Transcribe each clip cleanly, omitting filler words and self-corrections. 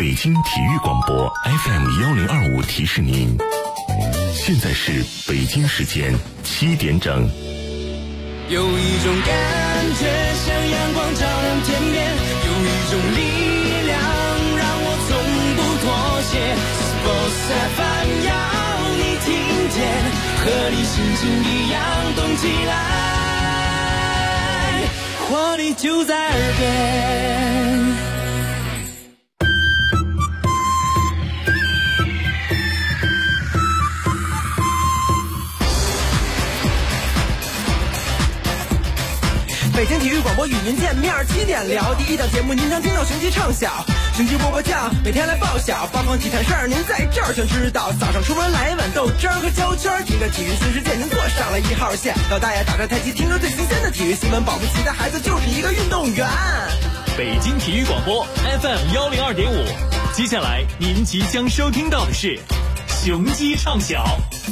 北京体育广播 FM1025提示您，现在是北京时间7点整。 有一种感觉像阳光照亮天边，有一种力量让我从不妥协。Sports FM 要你听见，和你心情一样动起来，活力就在耳边。 北京体育广播与您见面，7点聊第一档节目，您将听到雄鸡唱晓，雄鸡波波叫，每天来报晓，八方体坛事儿您在这儿全知道。早上出门来一碗豆汁儿和焦圈，听着体育新世界，您坐上了1号线。老大爷打着太极，听着最新鲜的体育新闻，保不齐的孩子就是一个运动员。 北京体育广播 FM102.5，接下来您即将收听到的是雄鸡唱晓。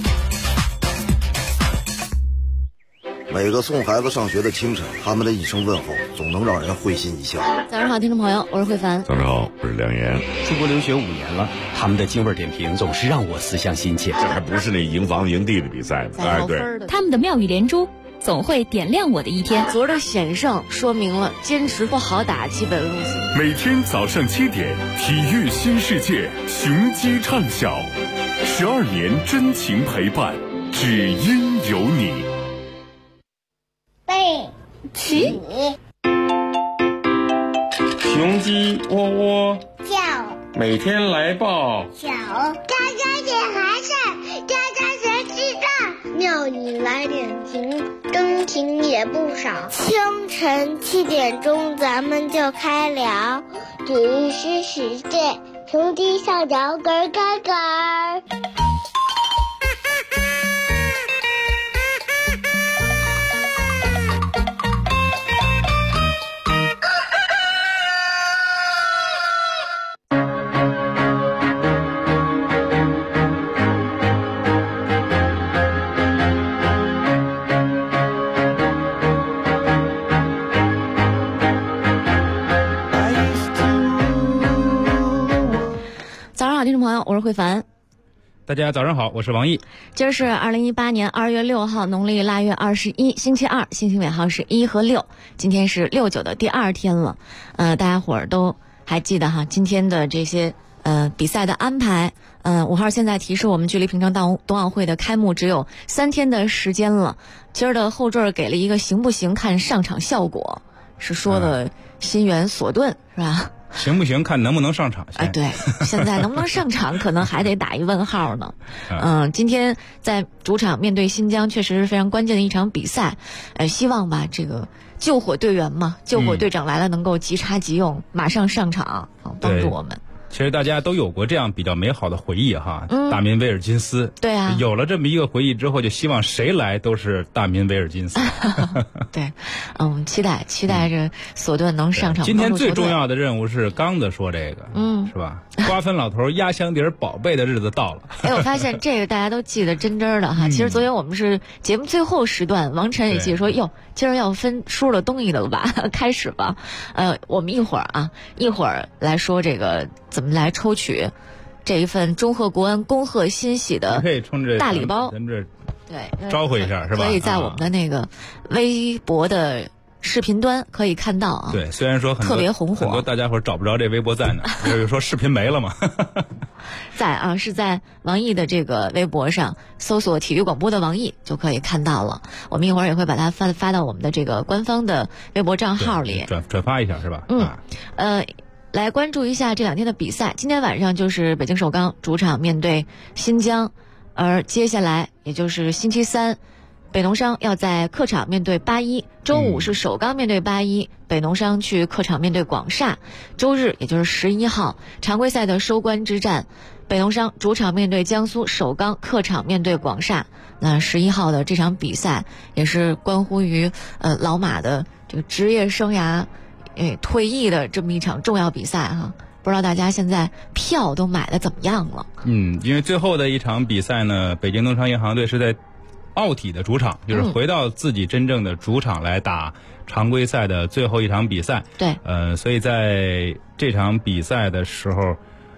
每个送孩子上学的清晨，他们的一声问候总能让人会心一笑。 早上好，听众朋友，我是慧凡。 早上好，我是梁岩。 出国留学5年了，他们的京味点评总是让我思乡心切。 这还不是那赢房赢地的比赛呢？哎，对， 他们的妙语连珠总会点亮我的一天。 昨儿的险胜说明了坚持不好打基本路线。 每天早上7点，体育新世界，雄鸡唱晓，12年真情陪伴，只因有你。 背起， 雄鸡喔喔叫， 每天来报小，家家点孩子，家家学记账，妙语来点评，真情也不少。清晨7点钟，咱们就开聊体育新世界，雄鸡上脚咯咯咯。 听众朋友，我是慧凡。 大家早上好，我是王毅。 今儿是2018年2月6号，农历腊月21，星期二，星星尾号是1和6。今天是6·9的第2天了。大家伙儿都还记得哈，今天的这些比赛的安排。5号现在提示我们，距离平昌冬奥会的开幕只有3天的时间了。今儿的后缀给了一个行不行看上场效果，是说的新源索顿是吧？ 行不行看能不能上场先。 对，现在能不能上场可能还得打一问号呢。今天在主场面对新疆确实是非常关键的一场比赛。希望吧，这个救火队员嘛，救火队长来了能够即插即用，马上上场帮助我们。 其实大家都有过这样比较美好的回忆哈，大民威尔金斯。 对啊， 有了这么一个回忆之后，就希望谁来都是大民威尔金斯。 对，期待着索顿能上场。 今天最重要的任务是刚子说这个，是吧？瓜分老头压箱底儿宝贝的日子到了。 我发现这个大家都记得真真的哈。其实昨天我们是节目最后时段，王晨也记得说，今儿要分输了东西的了吧？开始吧。我们一会儿来说这个怎么来抽取这一份忠贺国安恭贺欣喜的大礼包。对， 招呼一下是吧？ 可以在我们的那个微博的视频端可以看到啊。 对，虽然说特别红火， 很多大家伙找不着这微博在哪，就是说视频没了嘛。 是在王毅的这个微博上搜索体育广播的王毅就可以看到了。我们一会儿也会把它发到我们的这个官方的微博账号里， 转发一下是吧？ 来关注一下这2天的比赛。今天晚上就是北京首钢主场面对新疆，而接下来也就是星期三，北农商要在客场面对8-1，周五是首钢面对8-1，北农商去客场面对广厦。周日也就是11号，常规赛的收官之战，北农商主场面对江苏，首钢客场面对广厦。那11号的这场比赛也是关乎于老马的这个职业生涯退役的这么一场重要比赛哈。不知道大家现在票都买的怎么样了？ 因为最后的一场比赛呢，北京农商银行队是在奥体的主场，就是回到自己真正的主场来打常规赛的最后一场比赛。 对， 所以在这场比赛的时候，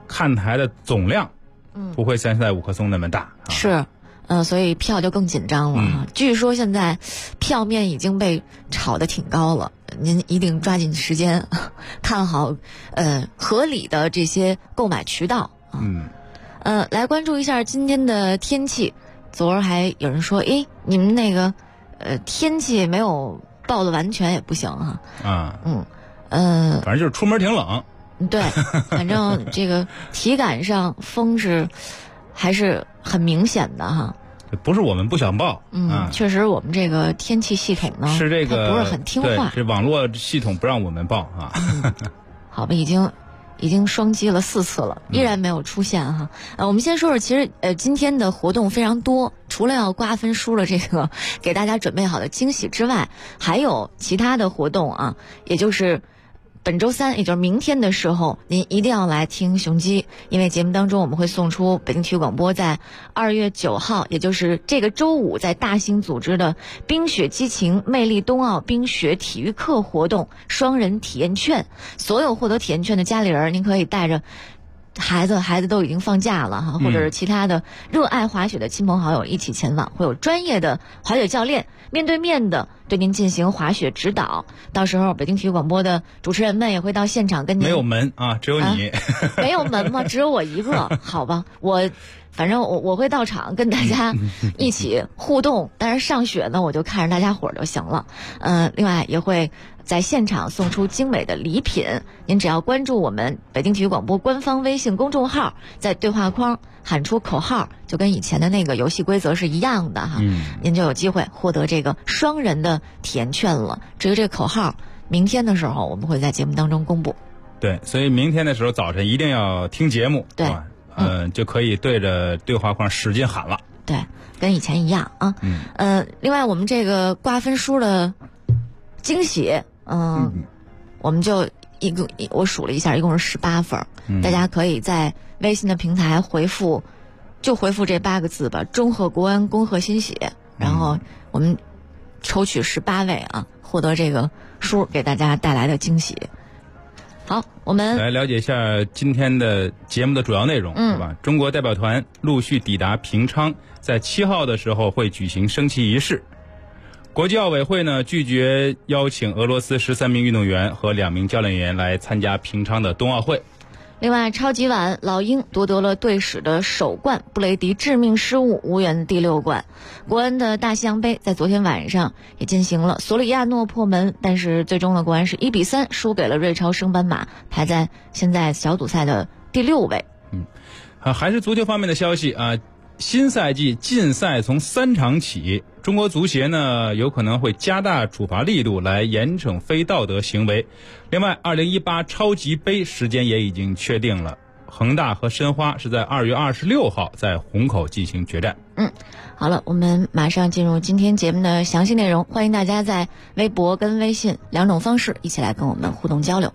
看台的总量，不会像现在五棵松那么大。 是。所以票就更紧张了据说现在票面已经被炒得挺高了，您一定抓紧时间看好合理的这些购买渠道来关注一下今天的天气。昨儿还有人说，你们那个天气没有报的完全也不行反正就是出门挺冷。 对，反正这个体感上风是还是很明显的哈。 不是我们不想报， 确实我们这个天气系统呢是这个它不是很听话， 这网络系统不让我们报好吧，已经双击了4次了，依然没有出现哈。我们先说说，其实今天的活动非常多，除了要瓜分书的这个给大家准备好的惊喜之外，还有其他的活动也就是本周3，也就是明天的时候，您一定要来听雄鸡，因为节目当中我们会送出北京体育广播在2月9号，也就是这个周五在大兴组织的冰雪激情魅力冬奥冰雪体育课活动双人体验券。所有获得体验券的家里人，您可以带着孩子都已经放假了或者是其他的热爱滑雪的亲朋好友一起前往，会有专业的滑雪教练面对面的对您进行滑雪指导。到时候北京体育广播的主持人们也会到现场跟您。 没有门只有你没有门吗？只有我一个好吧，反正我会到场跟大家一起互动，但是上雪呢我就看着大家伙就行了。另外也会在现场送出精美的礼品，您只要关注我们北京体育广播官方微信公众号，在对话框喊出口号，就跟以前的那个游戏规则是一样的您就有机会获得这个双人的体验券了。至于这个口号，明天的时候我们会在节目当中公布。 对，所以明天的时候早晨一定要听节目， 对， 就可以对着对话框使劲喊了。 对，跟以前一样另外我们这个瓜分书的惊喜，我们就我数了一下，一共是18份，大家可以在微信的平台回复这8个字吧，忠贺国安，恭贺新喜，然后我们抽取18位获得这个书给大家带来的惊喜。好，我们来了解一下今天的节目的主要内容，是吧？中国代表团陆续抵达平昌，在7号的时候会举行升旗仪式。国际奥委会呢拒绝邀请俄罗斯13名运动员和2名教练员来参加平昌的冬奥会。 另外，超级碗老鹰夺得了队史的首冠，布雷迪致命失误无缘第6冠。国安的大西洋杯在昨天晚上也进行了，索里亚诺破门，但是最终呢，国安是1比3输给了瑞超升班马，排在现在小组赛的第6位。 还是足球方面的消息新赛季禁赛从3场起，中国足协呢有可能会加大处罚力度来严惩非道德行为。另外2018超级杯时间也已经确定了，恒大和申花是在2月26号在虹口进行决战。 好了，我们马上进入今天节目的详细内容，欢迎大家在微博跟微信2种方式一起来跟我们互动交流。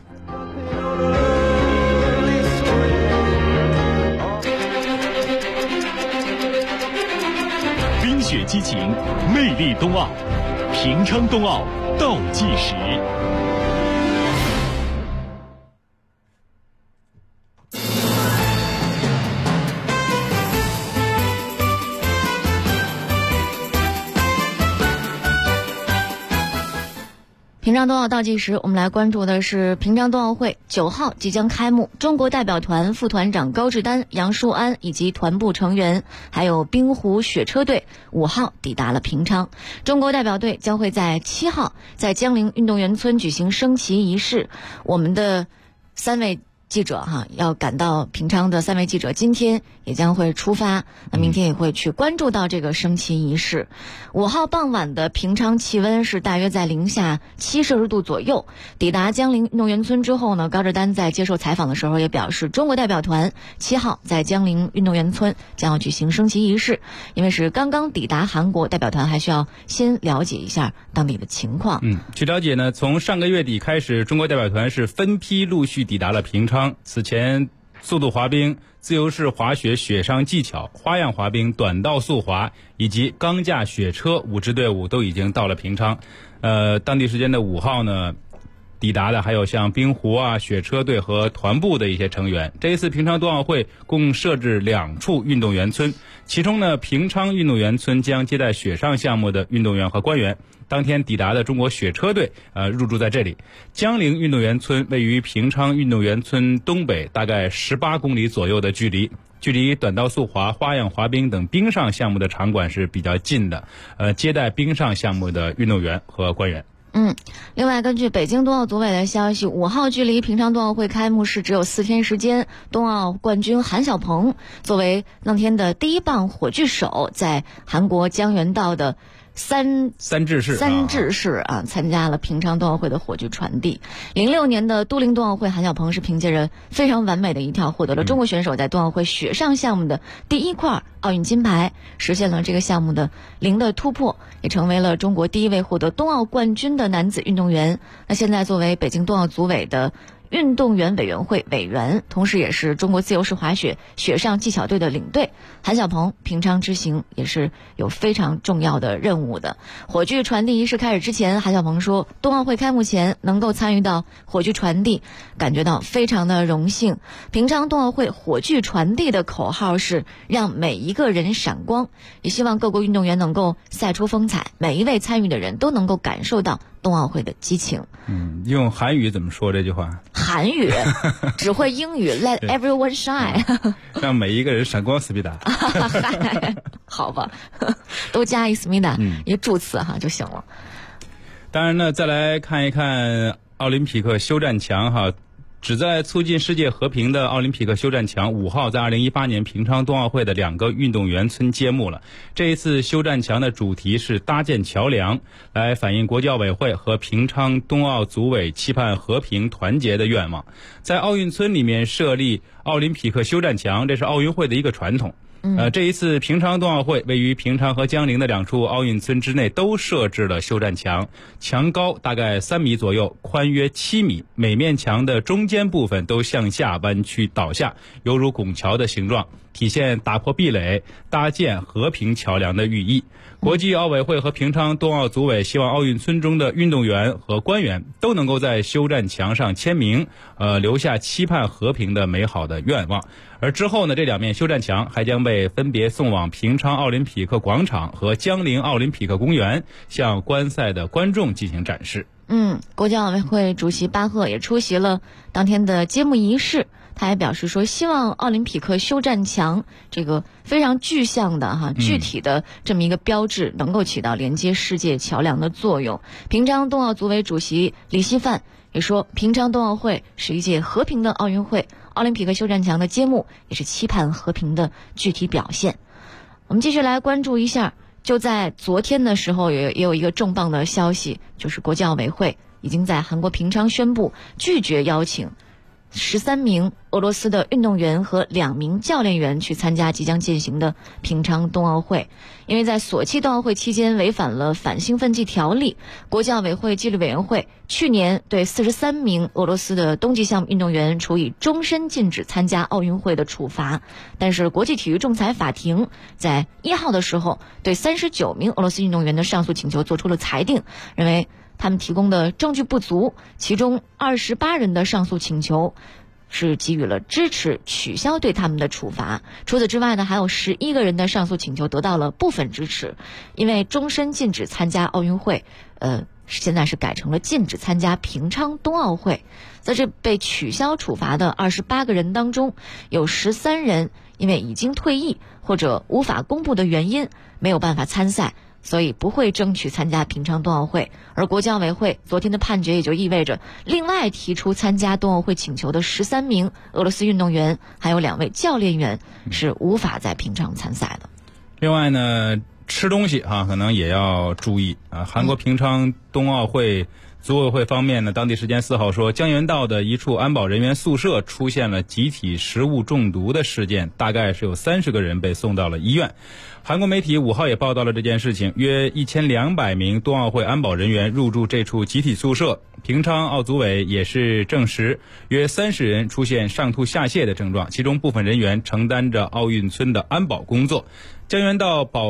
冰雪激情，魅力冬奥，平昌冬奥倒计时。 平昌冬奥倒计时，我们来关注的是平昌冬奥会9号即将开幕，中国代表团副团长高志丹、杨舒安以及团部成员，还有冰壶雪车队5号抵达了平昌。中国代表队将会在7号在江陵运动员村举行升旗仪式。我们的3位记者要赶到平昌的3位记者今天也将会出发，那明天也会去关注到这个升旗仪式。5号傍晚的平昌气温是大约在零下7摄氏度左右。抵达江陵运动员村之后呢，高志丹在接受采访的时候也表示，中国代表团7号在江陵运动员村将要举行升旗仪式，因为是刚刚抵达韩国，代表团还需要先了解一下当地的情况。 据了解呢，从上个月底开始，中国代表团是分批陆续抵达了平昌。此前速度滑冰、自由式滑雪雪上技巧、花样滑冰、短道速滑以及钢架雪车5支队伍都已经到了平昌。当地时间的5号呢， 抵达的还有像冰壶啊、雪车队和团部的一些成员。这一次平昌冬奥会共设置2处运动员村，其中呢，平昌运动员村将接待雪上项目的运动员和官员。当天抵达的中国雪车队入住在这里。江陵运动员村位于平昌运动员村东北大概18公里左右的距离，距离短道速滑、花样滑冰等冰上项目的场馆是比较近的，接待冰上项目的运动员和官员。 另外，根据北京冬奥组委的消息，5号距离平昌冬奥会开幕式只有4天时间，冬奥冠军韩晓鹏作为当天的第一棒火炬手，在韩国江原道的三治市参加了平昌冬奥会的火炬传递。06年的都灵冬奥会，韩晓鹏是凭借着非常完美的一跳，获得了中国选手在冬奥会雪上项目的第1块奥运金牌，实现了这个项目的0的突破，也成为了中国第一位获得冬奥冠军的男子运动员。那现在作为北京冬奥组委的运动员委员会委员，同时也是中国自由式滑雪雪上技巧队的领队，韩晓鹏平昌之行也是有非常重要的任务的。火炬传递仪式开始之前，韩晓鹏说，冬奥会开幕前能够参与到火炬传递，感觉到非常的荣幸。平昌冬奥会火炬传递的口号是让每一个人闪光，也希望各国运动员能够赛出风采，每一位参与的人都能够感受到冬奥会的激情。 用韩语怎么说这句话？ 韩语只会英语，Let everyone shine， 让每一个人闪光，思密达。 好吧，都加一思密达，一助词就行了。 当然呢，再来看一看奥林匹克休战墙旨在促进世界和平的奥林匹克休战墙5号在2018年平昌冬奥会的2个运动员村揭幕了。这一次休战墙的主题是搭建桥梁，来反映国际奥委会和平昌冬奥组委期盼和平团结的愿望。在奥运村里面设立奥林匹克休战墙，这是奥运会的一个传统。这一次平昌冬奥会位于平昌和江陵的2处奥运村之内都设置了休战墙，墙高大概3米左右，宽约7米，每面墙的中间部分都向下弯曲倒下，犹如拱桥的形状，体现打破壁垒、搭建和平桥梁的寓意。国际奥委会和平昌冬奥组委希望奥运村中的运动员和官员都能够在休战墙上签名，留下期盼和平的美好的愿望。而之后呢，这2面休战墙还将被分别送往平昌奥林匹克广场和江陵奥林匹克公园，向观赛的观众进行展示。 国际奥委会主席巴赫也出席了当天的揭幕仪式。他还表示说，希望奥林匹克休战墙这个非常具象的具体的这么一个标志，能够起到连接世界桥梁的作用。平昌冬奥组委主席李希范也说，平昌冬奥会是一届和平的奥运会，奥林匹克休战墙的揭幕也是期盼和平的具体表现。我们继续来关注一下，就在昨天的时候也有一个重磅的消息，就是国际奥委会已经在韩国平昌宣布拒绝邀请13名俄罗斯的运动员和2名教练员去参加即将进行的平昌冬奥会。因为在索契冬奥会期间违反了反兴奋剂条例，国际奥委会纪律委员会去年对43名俄罗斯的冬季项目运动员处以终身禁止参加奥运会的处罚。但是国际体育仲裁法庭在1号的时候对39名俄罗斯运动员的上诉请求做出了裁定，认为他们提供的证据不足，其中28人的上诉请求是给予了支持，取消对他们的处罚。除此之外呢，还有11个人的上诉请求得到了部分支持，因为终身禁止参加奥运会，现在是改成了禁止参加平昌冬奥会。在这被取消处罚的28个人当中，有13人因为已经退役或者无法公布的原因没有办法参赛，所以不会争取参加平昌冬奥会。而国际奥委会昨天的判决也就意味着，另外提出参加冬奥会请求的13名俄罗斯运动员还有2位教练员是无法在平昌参赛的。 另外呢，吃东西可能也要注意韩国平昌冬奥会组委会方面呢，当地时间4号说，江原道的一处安保人员宿舍出现了集体食物中毒的事件，大概是有30个人被送到了医院。韩国媒体5号也报道了这件事情，约1200名冬奥会安保人员入住这处集体宿舍。平昌奥组委也是证实，约30人出现上吐下泻的症状，其中部分人员承担着奥运村的安保工作。江原道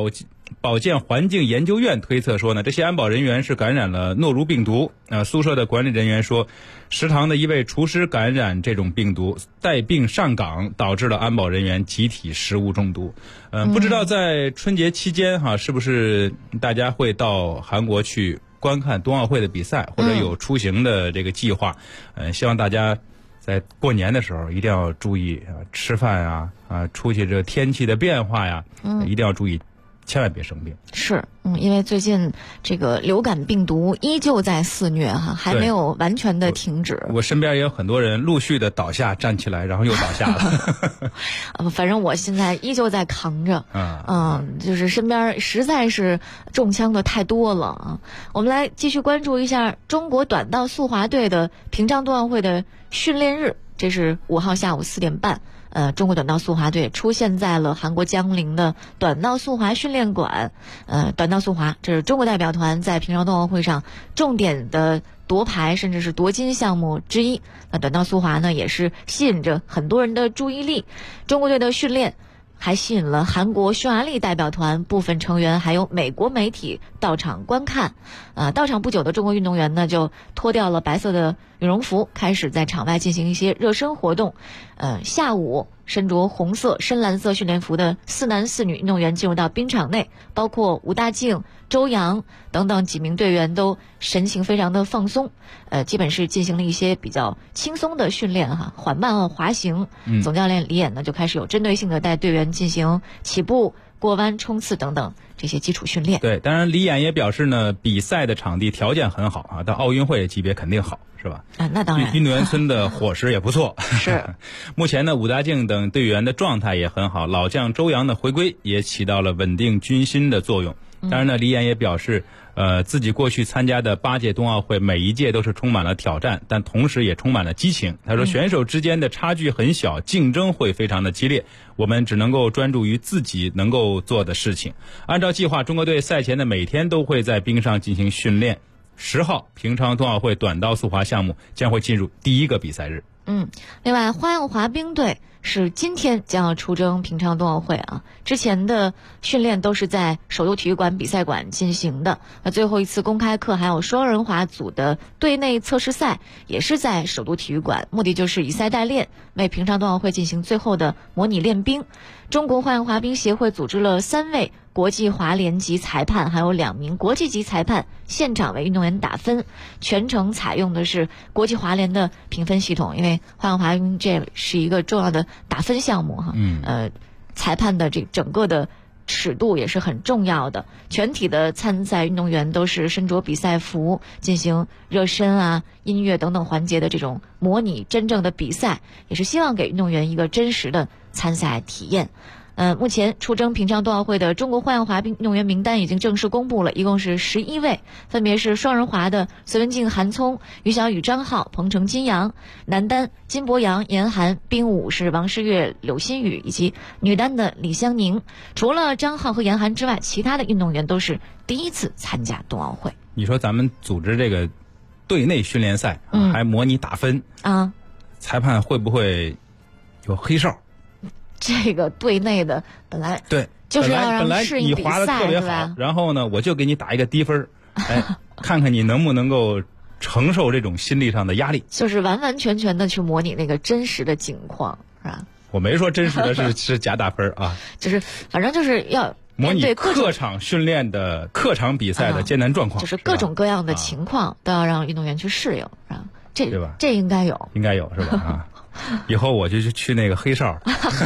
保健环境研究院推测说呢，这些安保人员是感染了诺如病毒。宿舍的管理人员说，食堂的一位厨师感染这种病毒，带病上岗，导致了安保人员集体食物中毒。不知道在春节期间是不是大家会到韩国去观看冬奥会的比赛，或者有出行的这个计划。希望大家在过年的时候一定要注意吃饭出去这天气的变化呀，一定要注意，千万别生病。 是，因为最近这个流感病毒依旧在肆虐还没有完全的停止。 我身边也有很多人陆续的倒下，站起来，然后又倒下了。 反正我现在依旧在扛着。就是身边实在是中枪的太多了啊。我们来继续关注一下中国短道速滑队的平昌冬奥会的训练日，这是5号下午4点半。中国短道速滑队出现在了韩国江陵的短道速滑训练馆。短道速滑这是中国代表团在平昌冬奥会上重点的夺牌甚至是夺金项目之一。那短道速滑呢，也是吸引着很多人的注意力。中国队的训练还吸引了韩国、匈牙利代表团部分成员，还有美国媒体到场观看。到场不久的中国运动员呢，就脱掉了白色的羽绒服，开始在场外进行一些热身活动。下午身着红色、深蓝色训练服的4男4女运动员进入到冰场内，包括吴大靖、周洋等等几名队员都神情非常的放松，基本是进行了一些比较轻松的训练缓慢滑行。总教练李演呢就开始有针对性的带队员进行起步、过弯、冲刺等等这些基础训练。 对，当然李演也表示呢，比赛的场地条件很好到奥运会级别肯定好，是吧？ 那当然。 运动员村的伙食也不错。 是。 目前呢，武大靖等队员的状态也很好，老将周洋的回归也起到了稳定军心的作用。当然呢，李演也表示，自己过去参加的8届冬奥会，每一届都是充满了挑战，但同时也充满了激情。他说，选手之间的差距很小，竞争会非常的激烈，我们只能够专注于自己能够做的事情。按照计划，中国队赛前的每天都会在冰上进行训练。10号平昌冬奥会短道速滑项目将会进入第1个比赛日。 另外花样滑冰队是今天将要出征平昌冬奥会之前的训练都是在首都体育馆比赛馆进行的。最后一次公开课还有双人滑组的队内测试赛也是在首都体育馆，目的就是以赛代练，为平昌冬奥会进行最后的模拟练兵。中国花样滑冰协会组织了3位国际滑联级裁判，还有2名国际级裁判现场为运动员打分，全程采用的是国际滑联的评分系统，因为花样滑冰这是一个重要的打分项目裁判的这整个的尺度也是很重要的。全体的参赛运动员都是身着比赛服进行热身音乐等等环节的这种模拟真正的比赛，也是希望给运动员一个真实的参赛体验。目前出征平昌冬奥会的中国花样滑冰运动员名单已经正式公布了，一共是11位，分别是双人滑的隋文静、韩聪、于小雨、张浩、彭程、金阳；男单金博洋、严寒；冰舞是王诗玥、柳欣雨，以及女单的李湘宁。除了张浩和严寒之外，其他的运动员都是第一次参加冬奥会。 你说咱们组织这个队内训练赛还模拟打分裁判会不会有黑哨？ 这个队内的本来对， 就是要让适应比赛， 你滑得特别好，然后呢，我就给你打一个低分，看看你能不能够承受这种心理上的压力， 就是完完全全的去模拟那个真实的情况，是吧？ 我没说真实的是假打分就是反正就是要模拟客场训练的客场比赛的艰难状况， 就是各种各样的情况都要让运动员去适应，是吧？ 对吧？ 这应该有是吧？以后我就去那个黑哨。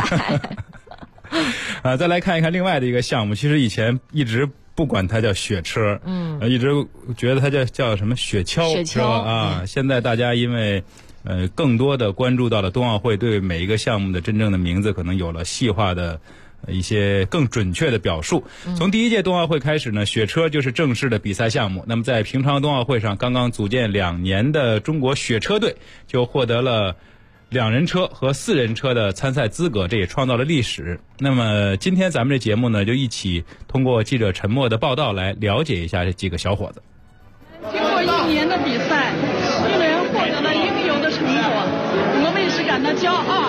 再来看一看另外的一个项目，其实以前一直不管它叫雪车，一直觉得它叫什么雪橇，是吧？现在大家因为更多的关注到了冬奥会，对每一个项目的真正的名字可能有了细化的一些更准确的表述。从第1届冬奥会开始呢，雪车就是正式的比赛项目。那么在平昌冬奥会上，刚刚组建2年的中国雪车队就获得了2人车和4人车的参赛资格，这也创造了历史。那么今天咱们这节目呢，就一起通过记者陈默的报道来了解一下这几个小伙子。 经过1年的比赛，运动员获得了应有的成果，我们也是感到骄傲。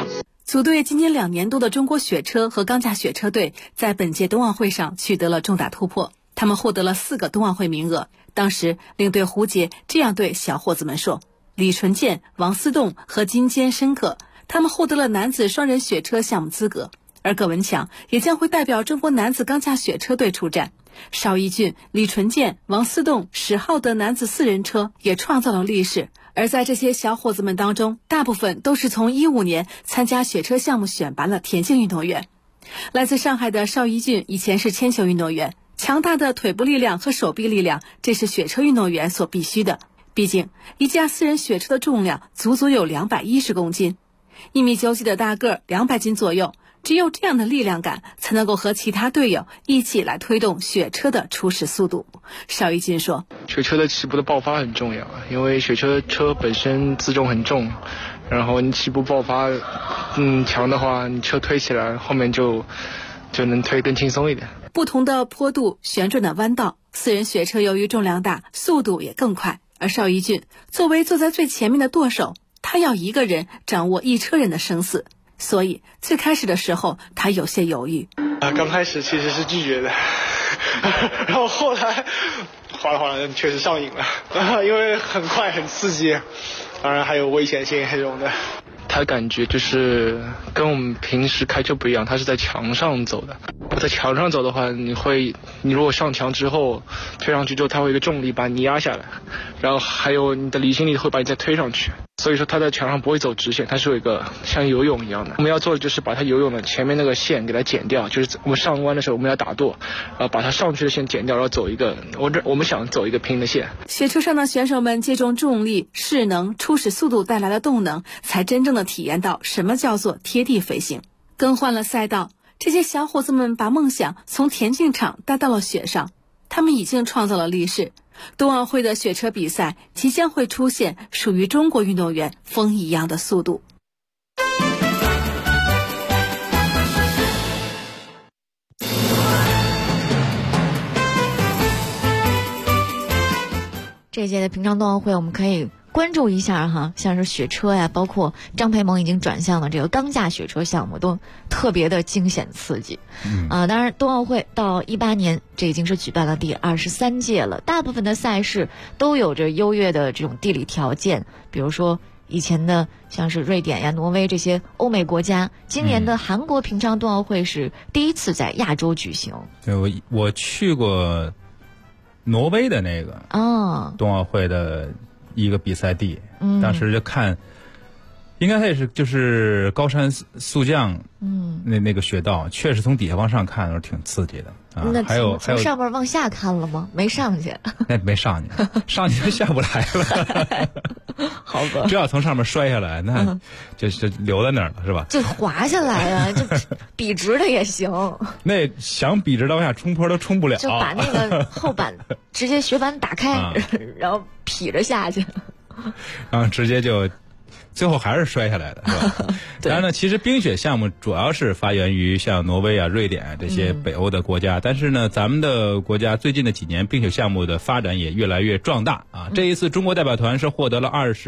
组队今年2年多的中国雪车和钢架雪车队在本届冬奥会上取得了重大突破，他们获得了4个冬奥会名额。当时领队胡杰这样对小伙子们说，李纯健、王思栋和金坚申克他们获得了男子双人雪车项目资格，而葛文强也将会代表中国男子钢架雪车队出战。邵一俊、李纯健、王思栋、史浩的男子4人车也创造了历史。而在这些小伙子们当中，大部分都是从15年参加雪车项目选拔的田径运动员。来自上海的邵一俊以前是铅球运动员，强大的腿部力量和手臂力量，这是雪车运动员所必须的。毕竟一架4人雪车的重量足足有210公斤，1米9几的大个，200斤左右，只有这样的力量感，才能够和其他队友一起来推动雪车的初始速度。邵一俊说， 雪车的起步的爆发很重要，因为雪车本身自重很重，然后你起步爆发强的话，你车推起来后面就能推更轻松一点。 不同的坡度、旋转的弯道，4人雪车由于重量大，速度也更快。而邵一俊作为坐在最前面的舵手，他要一个人掌握一车人的生死，所以最开始的时候他有些犹豫。 刚开始其实是拒绝的，然后后来哗啦哗啦确实上瘾了，因为很快很刺激，当然还有危险性这种的。他感觉就是跟我们平时开车不一样，他是在墙上走的。在墙上走的话，你如果上墙之后推上去之后，它会有一个重力把你压下来，然后还有你的离心力会把你再推上去。所以说他在墙上不会走直线，它是有一个像游泳一样的。我们要做的就是把它游泳的前面那个线给它剪掉，就是我们上弯的时候我们要打舵，把它上去的线剪掉，然后走一个我们想走一个平的线。 雪车上的选手们借重重力、势能、初始速度带来的动能，才真正的体验到什么叫做贴地飞行。更换了赛道，这些小伙子们把梦想从田径场带到了雪上，他们已经创造了历史。冬奥会的雪车比赛即将会出现属于中国运动员风一样的速度。 这届的平昌冬奥会我们可以关注一下哈，像是雪车呀，包括张培萌已经转向了这个钢架雪车项目，都特别的惊险刺激。当然冬奥会到18年，这已经是举办了第23届了，大部分的赛事都有着优越的这种地理条件，比如说以前的像是瑞典呀、挪威这些欧美国家，今年的韩国平昌冬奥会是第一次在亚洲举行。 对，我去过挪威的那个冬奥会的一个比赛地，当时就看，应该它也是就是高山速降，那个雪道，确实从底下往上看都是挺刺激的啊。 那还有从上面往下看了吗？没上去， 那没上去，上去就下不来了。 好吧， 只要从上面摔下来，那就留在那儿了，是吧？ 就滑下来啊，就笔直的也行。 那想笔直的往下冲坡都冲不了， 就把那个后板直接雪板打开，然后劈着下去， 然后直接就。最后还是摔下来的，是吧？当然呢，其实冰雪项目主要是发源于像挪威啊、瑞典这些北欧的国家，但是呢，咱们的国家最近的几年冰雪项目的发展也越来越壮大啊。这一次中国代表团是获得了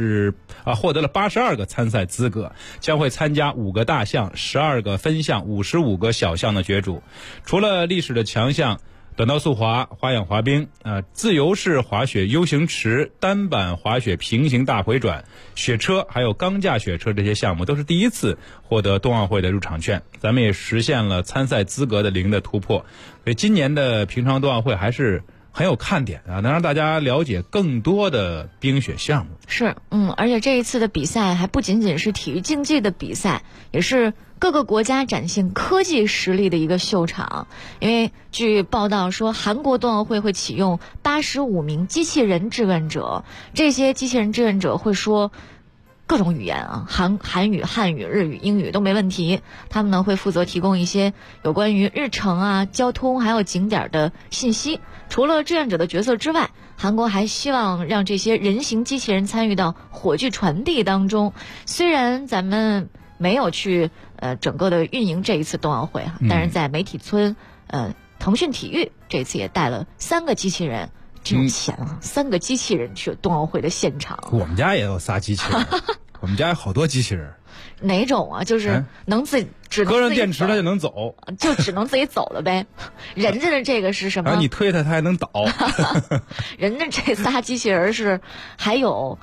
82个参赛资格，将会参加5个大项、12个分项、55个小项的角逐。除了历史的强项。短道速滑、花样滑冰、自由式滑雪 U 型池、单板滑雪平行大回转、雪车还有钢架雪车这些项目都是第一次获得冬奥会的入场券，咱们也实现了参赛资格的0的突破。所以今年的平昌冬奥会还是很有看点啊，能让大家了解更多的冰雪项目。 是，而且这一次的比赛还不仅仅是体育竞技的比赛，也是各个国家展现科技实力的一个秀场。因为据报道说，韩国冬奥会会启用85名机器人志愿者，这些机器人志愿者会说各种语言啊，韩语、汉语、日语、英语都没问题。他们呢会负责提供一些有关于日程啊、交通还有景点的信息。除了志愿者的角色之外，韩国还希望让这些人形机器人参与到火炬传递当中。虽然咱们没有去整个的运营这一次冬奥会啊，但是在媒体村腾讯体育这次也带了3个机器人。真有钱啊！3个机器人去冬奥会的现场。 我们家也有仨机器人。 我们家有好多机器人。 哪种啊？就是能自己只能搁上电池它就能走， 就只能自己走了呗。人家的这个是什么？ 你推它还能倒。 人家这仨机器人是还有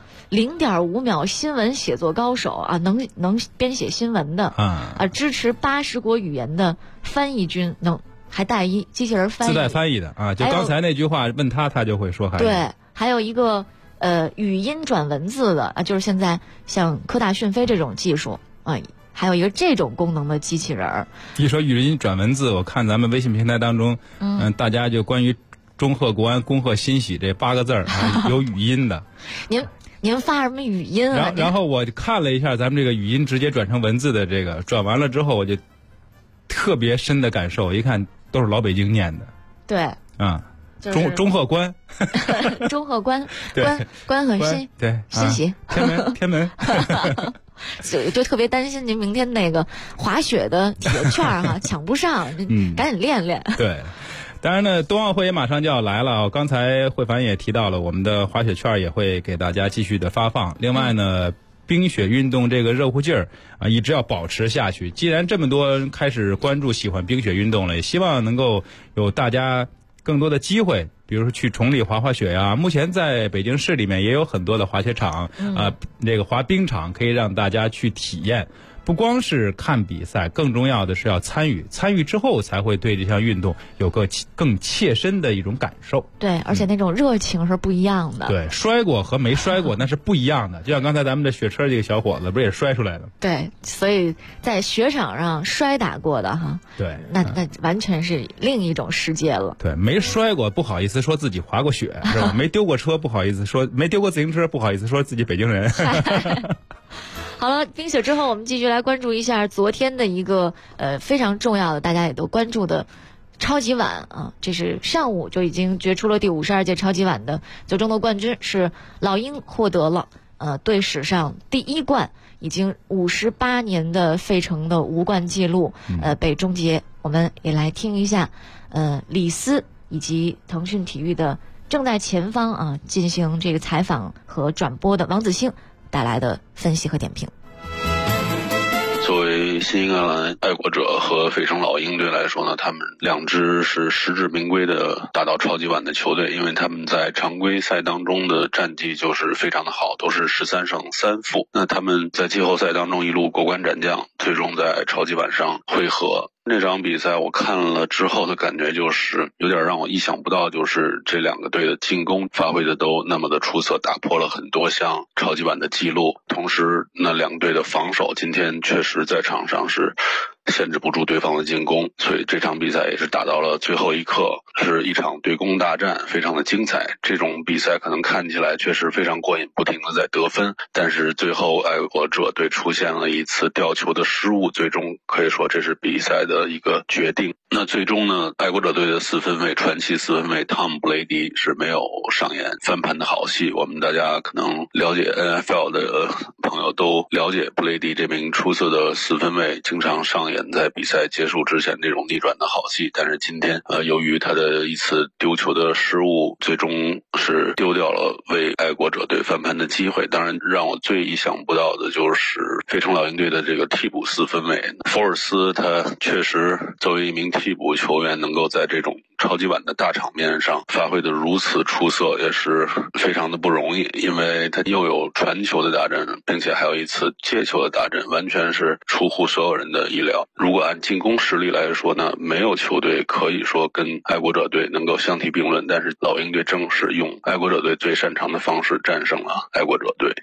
0.5秒新闻写作高手啊，能编写新闻的啊，支持80国语言的翻译君，还带一机器人翻译， 自带翻译的啊。就刚才那句话问他就会说。 对，还有一个语音转文字的啊，就是现在像科大讯飞这种技术啊，还有一个这种功能的机器人。 一说语音转文字，我看咱们微信平台当中，大家就关于中赫国安恭贺欣喜这8个字有语音的。 您发什么语音啊？ 然后我看了一下咱们这个语音直接转成文字的这个，转完了之后我就特别深的感受，一看都是老北京念的。 对。 啊。 就是中赫关， 中赫关，关和欣， 对， 欣喜， 天门， 就特别担心您明天那个滑雪的铁券抢不上，赶紧练练。 对，当然呢，冬奥会也马上就要来了。刚才慧凡也提到了，我们的滑雪券也会给大家继续的发放。另外呢，冰雪运动这个热乎劲儿啊，一直要保持下去。既然这么多人开始关注、喜欢冰雪运动了，也希望能够有大家更多的机会，比如说去崇礼滑雪呀。目前在北京市里面也有很多的滑雪场这个滑冰场可以让大家去体验。不光是看比赛，更重要的是要参与，参与之后才会对这项运动有个更切身的一种感受。 对，而且那种热情是不一样的。 对，摔过和没摔过那是不一样的。就像刚才咱们的雪车这个小伙子，不是也摔出来了？对， 所以在雪场上摔打过的哈， 对， 那完全是另一种世界了。 对，没摔过不好意思说自己滑过雪，是吧？没丢过车不好意思说，没丢过自行车不好意思说自己北京人。 好了，冰雪之后，我们继续来关注一下昨天的一个非常重要的，大家也都关注的超级碗啊。这是上午就已经决出了第52届超级碗的最终的冠军，是老鹰获得了队史上第1冠，已经58年的费城的无冠记录被终结。我们也来听一下李斯以及腾讯体育的正在前方啊进行这个采访和转播的王子星带来的分析和点评。 作为新英格兰爱国者和费城老鹰队来说呢，他们两支是实至名归的打到超级碗的球队，因为他们在常规赛当中的战绩就是非常的好，都是13胜3负。那他们在季后赛当中一路过关斩将，最终在超级碗上汇合。那场比赛我看了之后的感觉就是有点让我意想不到，就是这两个队的进攻发挥的都那么的出色，打破了很多项超级碗的记录。同时那两队的防守今天确实在场上是限制不住对方的进攻，所以这场比赛也是打到了最后一刻，是一场对攻大战，非常的精彩。这种比赛可能看起来确实非常过瘾，不停的在得分，但是最后爱国者队出现了一次吊球的失误，最终可以说这是比赛的一个决定。那最终呢，爱国者队的4分卫传奇4分卫汤姆布雷迪是没有上演翻盘的好戏。我们大家可能了解 NFL 的朋友都了解布雷迪这名出色的4分卫经常上演在比赛结束之前这种逆转的好戏，但是今天由于他的一次丢球的失误，最终是丢掉了为爱国者队翻盘的机会。当然让我最意想不到的就是费城老鹰队的这个替补4分卫福尔斯，他确实作为一名替补球员能够在这种超级碗的大场面上发挥得如此出色，也是非常的不容易，因为他又有传球的大阵，并且还有一次接球的大阵，完全是出乎所有人的意料。如果按进攻实力来说呢，没有球队可以说跟爱国者队能够相提并论，但是老鹰队正是用爱国者队最擅长的方式战胜了爱国者队。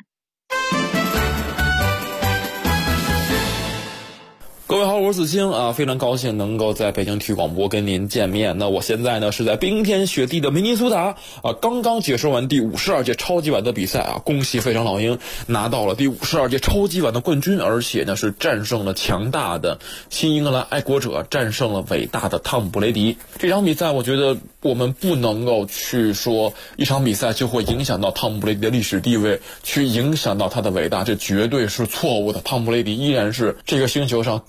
各位好，我是子清啊，非常高兴能够在北京体育广播跟您见面。那我现在呢是在冰天雪地的明尼苏达啊，刚刚结束完第52届超级碗的比赛啊，恭喜费城老鹰拿到了第52届超级碗的冠军，而且呢是战胜了强大的新英格兰爱国者，战胜了伟大的汤姆布雷迪。这场比赛我觉得我们不能够去说一场比赛就会影响到汤姆布雷迪的历史地位，去影响到他的伟大，这绝对是错误的。汤姆布雷迪依然是这个星球上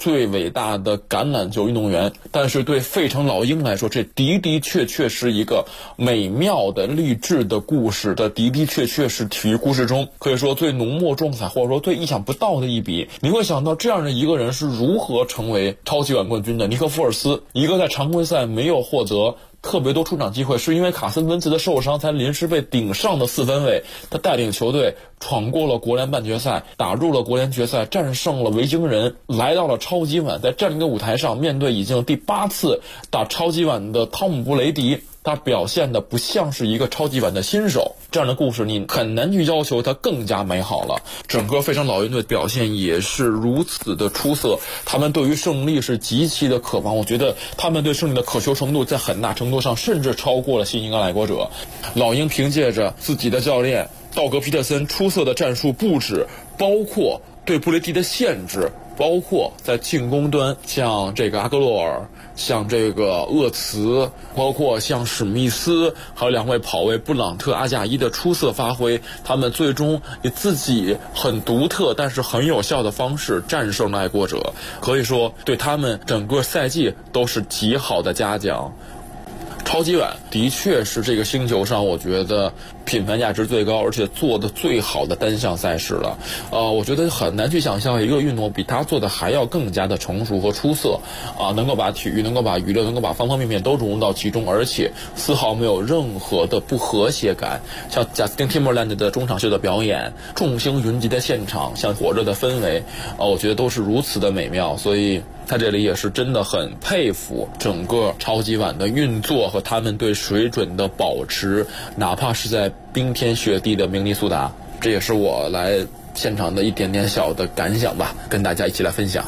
最伟大的橄榄球运动员，但是对费城老鹰来说，这的的确确是一个美妙的励志的故事，的的确确是体育故事中可以说最浓墨重彩，或者说最意想不到的一笔。你会想到这样的一个人是如何成为超级碗冠军的。尼克福尔斯，一个在常规赛没有获得特别多出场机会，是因为卡森温茨的受伤才临时被顶上的四分卫，他带领球队闯过了国联半决赛，打入了国联决赛，战胜了维京人，来到了超级碗，在这样一个舞台上面对已经第8次打超级碗的汤姆布雷迪，他表现的不像是一个超级碗的新手。这样的故事你很难去要求他更加美好了。整个费城老鹰队表现也是如此的出色，他们对于胜利是极其的渴望，我觉得他们对胜利的渴求程度在很大程度上甚至超过了新英格兰爱国者。老鹰凭借着自己的教练道格皮特森出色的战术布置，包括对布雷迪的限制，包括在进攻端像这个阿格洛尔，像这个厄茨，包括像史密斯，还有2位跑卫布朗特、阿贾伊的出色发挥，他们最终以自己很独特但是很有效的方式战胜了爱国者，可以说对他们整个赛季都是极好的嘉奖。超级碗的确是这个星球上我觉得品牌价值最高而且做的最好的单项赛事了。我觉得很难去想象一个运动比它做的还要更加的成熟和出色能够把体育、能够把娱乐、能够把方方面面都融入到其中，而且丝毫没有任何的不和谐感。像贾斯汀·蒂莫兰德的中场秀的表演，众星云集的现场，像火热的氛围我觉得都是如此的美妙。所以他这里也是真的很佩服整个超级碗的运作和他们对水准的保持，哪怕是在冰天雪地的明尼苏达。这也是我来现场的一点点小的感想吧，跟大家一起来分享。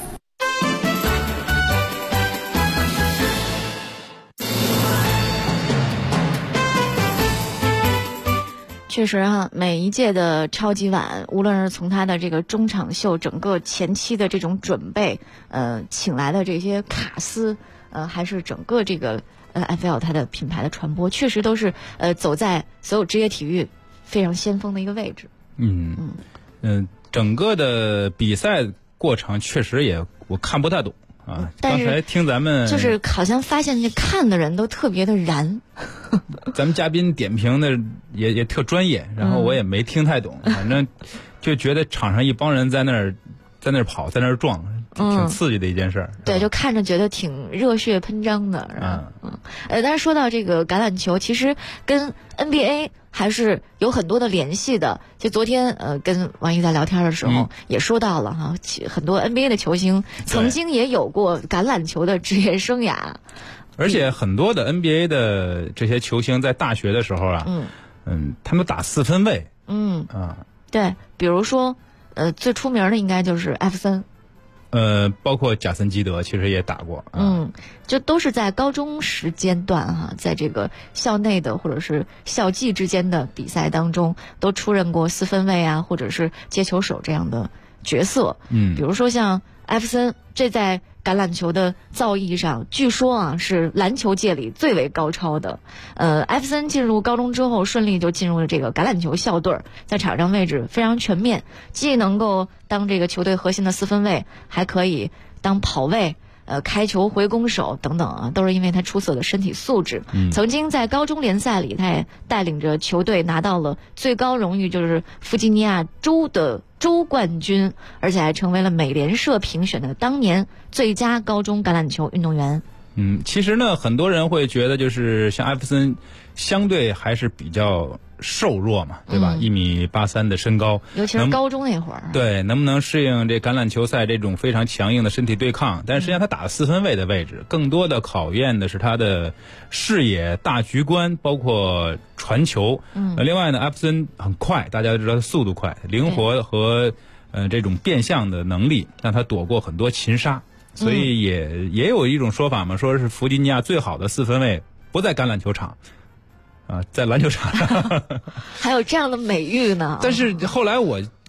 确实哈，每一届的超级碗，无论是从他的这个中场秀整个前期的这种准备，请来的这些卡司，还是整个这个NFL 它的品牌的传播，确实都是走在所有职业体育非常先锋的一个位置。 整个的比赛过程确实也我看不太懂刚才听咱们就是好像发现这看的人都特别的燃。 咱们嘉宾点评的也特专业，然后我也没听太懂，反正就觉得场上一帮人在那儿跑，在那儿撞，挺刺激的一件事。 对，就看着觉得挺热血喷张的。但是说到这个橄榄球，其实跟 NBA 还是有很多的联系的。就昨天跟王毅在聊天的时候也说到了哈，很多 NBA 的球星曾经也有过橄榄球的职业生涯。 而且很多的 NBA 的这些球星在大学的时候他们打4分卫。 对，比如说最出名的应该就是艾弗森。 包括贾森基德其实也打过。 就都是在高中时间段哈，在这个校内的或者是校际之间的比赛当中，都出任过4分卫或者是接球手这样的角色。比如说像艾弗森，这在橄榄球的造诣上，据说是篮球界里最为高超的。艾弗森进入高中之后，顺利就进入了这个橄榄球校队，在场上位置非常全面，既能够当这个球队核心的4分卫，还可以当跑卫。开球回攻手等等都是因为他出色的身体素质。曾经在高中联赛里，他也带领着球队拿到了最高荣誉，就是弗吉尼亚州的州冠军，而且还成为了美联社评选的当年最佳高中橄榄球运动员。 其实呢，很多人会觉得就是像艾弗森相对还是比较瘦弱嘛，对吧？1.83米的身高， 尤其是高中那会儿。 对，能不能适应这橄榄球赛这种非常强硬的身体对抗？但实际上他打4分卫的位置，更多的考验的是他的视野、大局观，包括传球。另外呢，艾弗森很快，大家都知道他速度快、灵活和这种变向的能力，让他躲过很多擒杀。所以也有一种说法嘛，说是弗吉尼亚最好的4分卫不在橄榄球场。在篮球场上还有这样的美誉呢。 但是后来我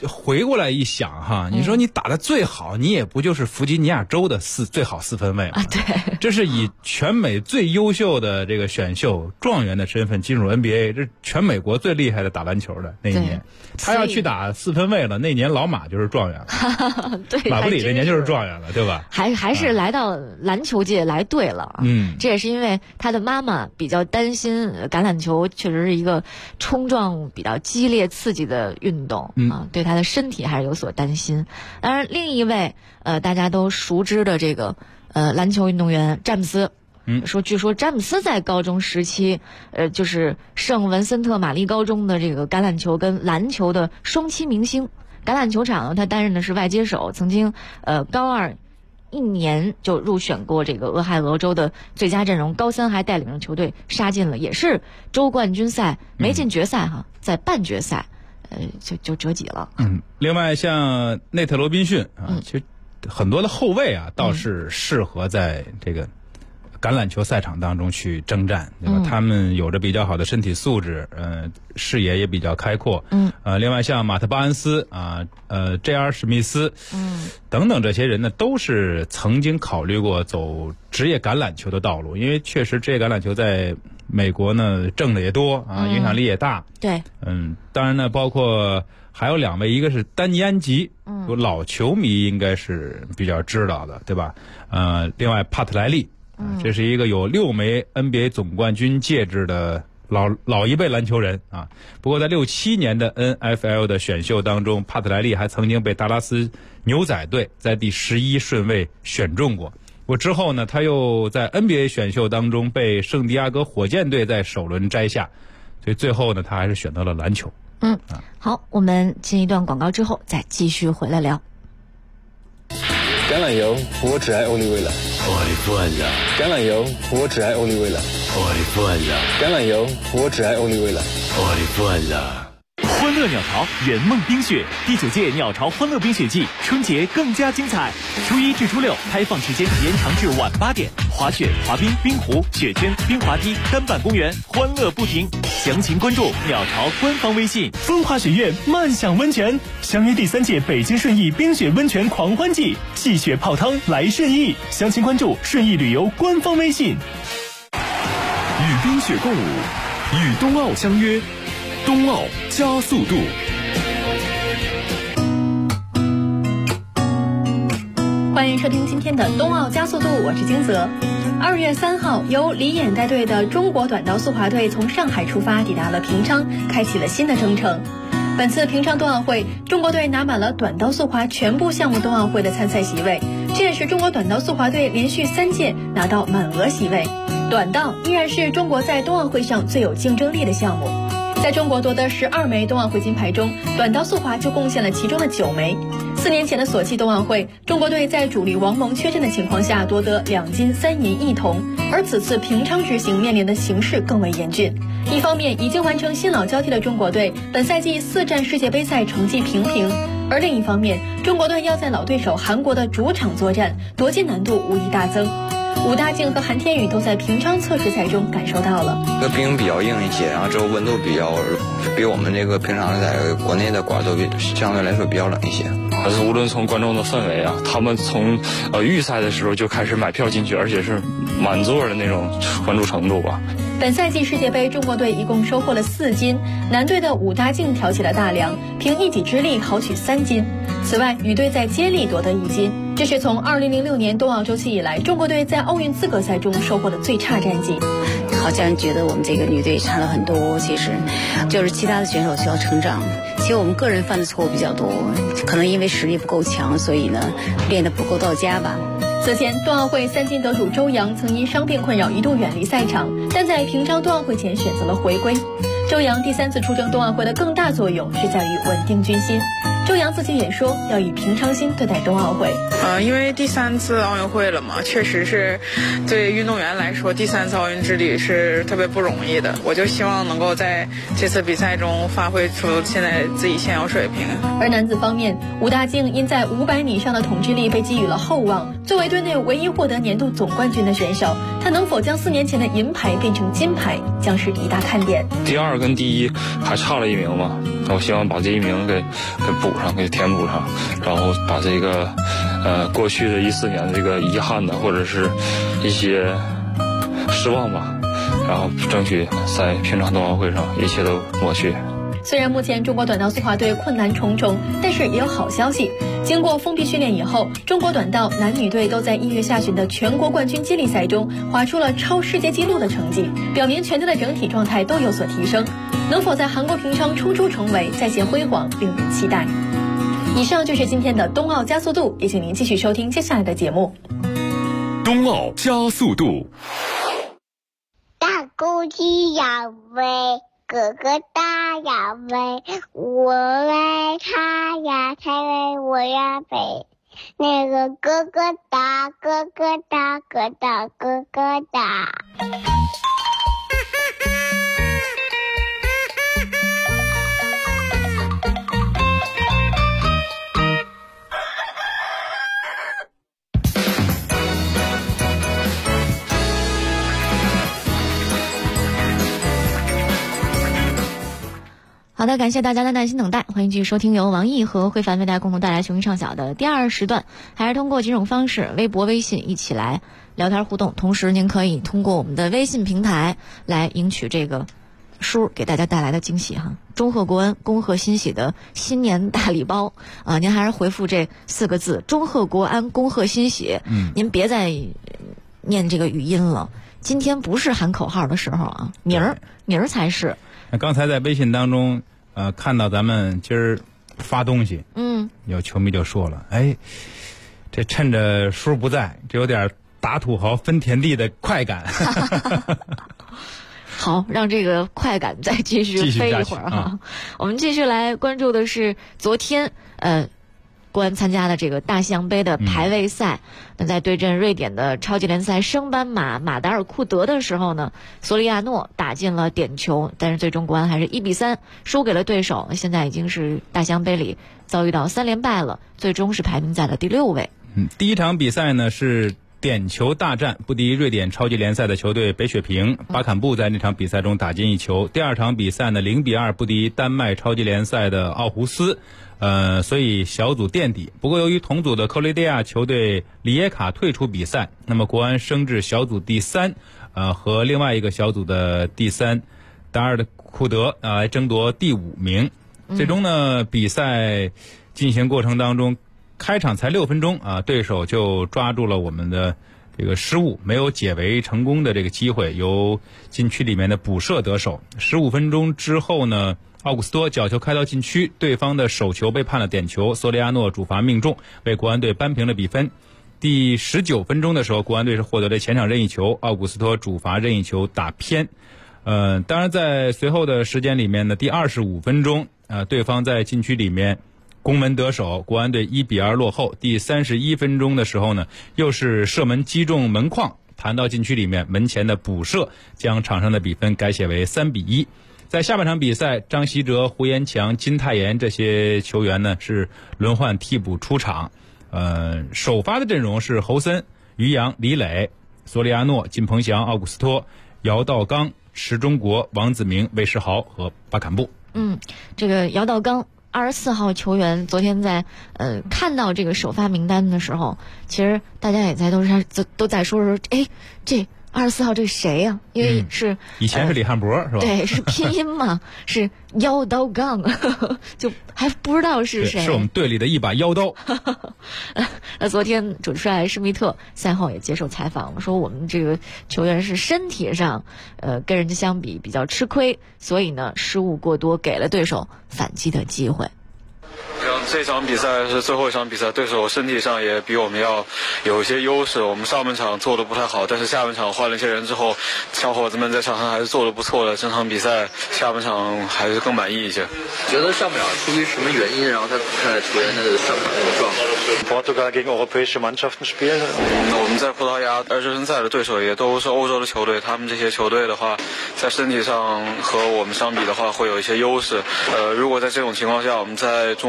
回过来一想哈，你说你打得最好，你也不就是弗吉尼亚州的最好4分卫吗？ 对， 这是以全美最优秀的这个选秀状元的身份进入 NBA， 这是全美国最厉害的打篮球的那一年。他要去打4分卫了，那年老马就是状元了。 对， 马布里那年就是状元了，对吧？ 还是来到篮球界来对了。这也是因为他的妈妈比较担心橄榄球确实是一个冲撞比较激烈刺激的运动啊，对他的身体还是有所担心。当然，另一位大家都熟知的这个篮球运动员詹姆斯。据说詹姆斯在高中时期，就是圣文森特玛丽高中的这个橄榄球跟篮球的双栖明星。橄榄球场呢，他担任的是外接手，曾经高21年就入选过这个俄亥俄州的最佳阵容，高3还带领着球队杀进了，也是州冠军赛没进决赛哈，在半决赛就折戟了。 另外像内特罗宾逊啊，其实很多的后卫啊，倒是适合在这个橄榄球赛场当中去征战，对吧？他们有着比较好的身体素质，视野也比较开阔。另外像马特巴恩斯啊，J.R. 史密斯，等等这些人呢，都是曾经考虑过走职业橄榄球的道路，因为确实职业橄榄球在美国呢挣的也多啊，影响力也大。 对， 当然呢，包括还有2位，一个是丹尼安吉，有老球迷应该是比较知道的，对吧？另外帕特莱利。这是一个有6枚 NBA 总冠军戒指的老一辈篮球人啊。不过在67年的 NFL 的选秀当中，帕特莱利还曾经被达拉斯牛仔队在第11顺位选中过。之后呢，他又在 NBA 选秀当中被圣地亚哥火箭队在首轮摘下，所以最后呢，他还是选择了篮球。 好，我们进一段广告之后再继续回来聊。 橄榄油，我只爱欧丽味了。橄榄油，我只爱欧丽味了。橄榄油，我只爱欧丽味了。 欢乐鸟巢圆梦冰雪第9届鸟巢欢乐冰雪季，春节更加精彩。初1至初6开放时间延长至晚8点，滑雪、滑冰、冰壶、雪圈、冰滑梯、单板公园，欢乐不停。详情关注鸟巢官方微信。 风华雪月漫享温泉，相约第3届北京顺义冰雪温泉狂欢季，戏雪泡汤来顺义。详情关注顺义旅游官方微信。 与冰雪共舞，与冬奥相约，冬奥加速度。 欢迎收听今天的冬奥加速度，我是金泽。2月3号，由李演带队的中国短道速滑队从上海出发，抵达了平昌，开启了新的征程。本次平昌冬奥会，中国队拿满了短道速滑全部项目冬奥会的参赛席位，这也是中国短道速滑队连续3届拿到满额席位。短道依然是中国在冬奥会上最有竞争力的项目。在中国夺得12枚冬奥会金牌中，短道速滑就贡献了其中的9枚。4年前的索契冬奥会，中国队在主力王蒙缺阵的情况下夺得2金3银1铜，而此次平昌之行面临的形势更为严峻。一方面，已经完成新老交替的中国队本赛季4站世界杯赛成绩平平，而另一方面，中国队要在老对手韩国的主场作战，夺金难度无疑大增。武大靖和韩天宇都在平昌测试赛中感受到了。 这个冰比较硬一些，然后之后温度比我们这个平常在国内的馆都相对来说比较冷一些。 还是无论从观众的氛围啊，他们从预赛的时候就开始买票进去，而且是满座的那种关注程度吧。 本赛季世界杯，中国队一共收获了4金，男队的武大靖挑起了大梁，凭一己之力豪取3金。此外，女队在接力夺得1金，这是从2006年冬奥周期以来，中国队在奥运资格赛中收获的最差战绩。 好像觉得我们这个女队差了很多，其实就是其他的选手需要成长。其实我们个人犯的错误比较多，可能因为实力不够强，所以呢练得不够到家吧。 此前，冬奥会3金得主周洋曾因伤病困扰一度远离赛场，但在平昌冬奥会前选择了回归。周洋第3次出征冬奥会的更大作用是在于稳定军心。周洋自己也说要以平常心对待冬奥会。 因为第3次奥运会了嘛，确实是对运动员来说，第3次奥运之旅是特别不容易的。我就希望能够在这次比赛中发挥出现在自己现有水平。 而男子方面，武大靖因在500米上的统治力被寄予了厚望。作为队内唯一获得年度总冠军的选手，他能否将4年前的银牌变成金牌，将是一大看点。 第2跟第1还差了1名嘛，我希望把这1名给补补上，给填补上，然后把这个过去的14年的这个遗憾呢，或者是一些失望吧，然后争取在平昌冬奥会上一切都抹去。 虽然目前中国短道速滑队困难重重，但是也有好消息。经过封闭训练以后，中国短道男女队都在1月下旬的全国冠军接力赛中划出了超世界纪录的成绩，表明全队的整体状态都有所提升。能否在韩国平昌冲出重围，再现辉煌，令人期待。以上就是今天的冬奥加速度，也请您继续收听接下来的节目。 冬奥加速度。 大公鸡要飞，哥哥大呀飞，我来它呀才飞，我呀飞。那个哥哥大，哥哥大，哥大哥哥大。 好的，感谢大家的耐心等待，欢迎继续收听由王毅和慧凡为大家共同带来雄鹰唱晓的第2时段，还是通过几种方式，微博、微信一起来聊天互动，同时您可以通过我们的微信平台来赢取这个书给大家带来的惊喜哈，祝贺国安，恭贺新喜的新年大礼包啊！您还是回复这4个字，祝贺国安，恭贺新喜。您别再念这个语音了，今天不是喊口号的时候啊，明儿才是。 那刚才在微信当中看到咱们今儿发东西，有球迷就说了，哎，这趁着叔不在，这有点打土豪分田地的快感。 好，让这个快感再继续飞一会儿哈。我们继续来关注的是昨天国安参加了这个大西洋杯的排位赛。那在对阵瑞典的超级联赛升班马马达尔库德的时候呢，索里亚诺打进了点球，但是最终国安还是1-3输给了对手，现在已经是大西洋杯里遭遇到3连败了，最终是排名在了第6位。 第一场比赛呢是点球大战，不敌瑞典超级联赛的球队北雪平，巴坎布在那场比赛中打进1球。第二场比赛呢0-2不敌丹麦超级联赛的奥胡斯，所以小组垫底。不过由于同组的克罗地亚球队里耶卡退出比赛，那么国安升至小组第3，和另外一个小组的第3达尔的库德来争夺第5名。最终呢，比赛进行过程当中，开场才6分钟对手就抓住了我们的这个失误，没有解围成功的这个机会，由禁区里面的补射得手。15分钟之后呢，奥古斯托角球开到禁区，对方的手球被判了点球，索里亚诺主罚命中，为国安队扳平了比分。第19分钟的时候，国安队是获得了前场任意球，奥古斯托主罚任意球打偏。当然在随后的时间里面呢，第25分钟对方在禁区里面攻门得手，国安队1-2落后。第31分钟的时候呢，又是射门击中门框，弹到禁区里面，门前的补射将场上的比分改写为3-1。在下半场比赛，张稀哲、胡延强、金泰妍这些球员呢是轮换替补出场。首发的阵容是侯森、于洋、李磊、索里亚诺、金鹏翔、奥古斯托、姚道刚、池忠国、王子明、魏世豪和巴坎布。 这个姚道刚24号球员昨天在看到这个首发名单的时候，其实大家也都在说，哎，这24号这谁呀？因为是以前是李汉博是吧？ 对，是拼音嘛，是妖刀杠，就还不知道是谁。 是我们队里的一把妖刀。 那昨天主帅施密特赛后也接受采访，说我们这个球员是身体上跟人家相比较吃亏，所以呢失误过多，给了对手反击的机会。 这场比赛是最后一场比赛，对手身体上也比我们要有一些优势。我们上半场做的不太好，但是下半场换了一些人之后，小伙子们在场上还是做的不错的。这场比赛下半场还是更满意一些。 觉得上半场出于什么原因，然后他看球员的上场那个状况 ？Portugal gegen europäische Mannschaften spielen。 我们在葡萄牙热身赛的对手也都是欧洲的球队，他们这些球队的话，在身体上和我们相比的话会有一些优势。如果在这种情况下，我们在中场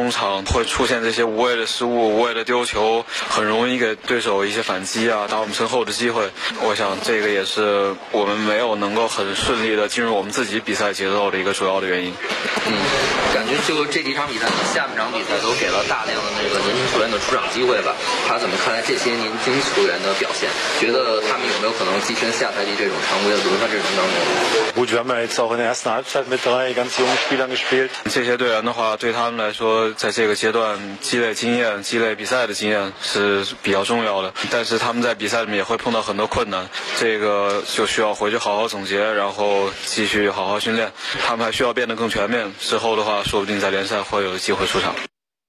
场会出现这些无谓的失误、无谓的丢球，很容易给对手一些反击啊，打我们身后的机会。我想这个也是我们没有能够很顺利的进入我们自己比赛节奏的一个主要的原因。 感觉就这几场比赛，下半场比赛都给了大量的那个年轻球员的出场机会吧？他怎么看待这些年轻球员的表现？觉得他们有没有可能跻身下赛季这种常规的轮换阵容当中 ？Gut, wir haben ja jetzt auch in der ersten Halbzeit mit 3 ganz jungen Spielern gespielt. 这些队员的话，对他们来说，在这个阶段积累经验、积累比赛的经验是比较重要的。但是他们在比赛里面也会碰到很多困难，这个就需要回去好好总结，然后继续好好训练。他们还需要变得更全面，之后的话，说不定在联赛会有机会出场。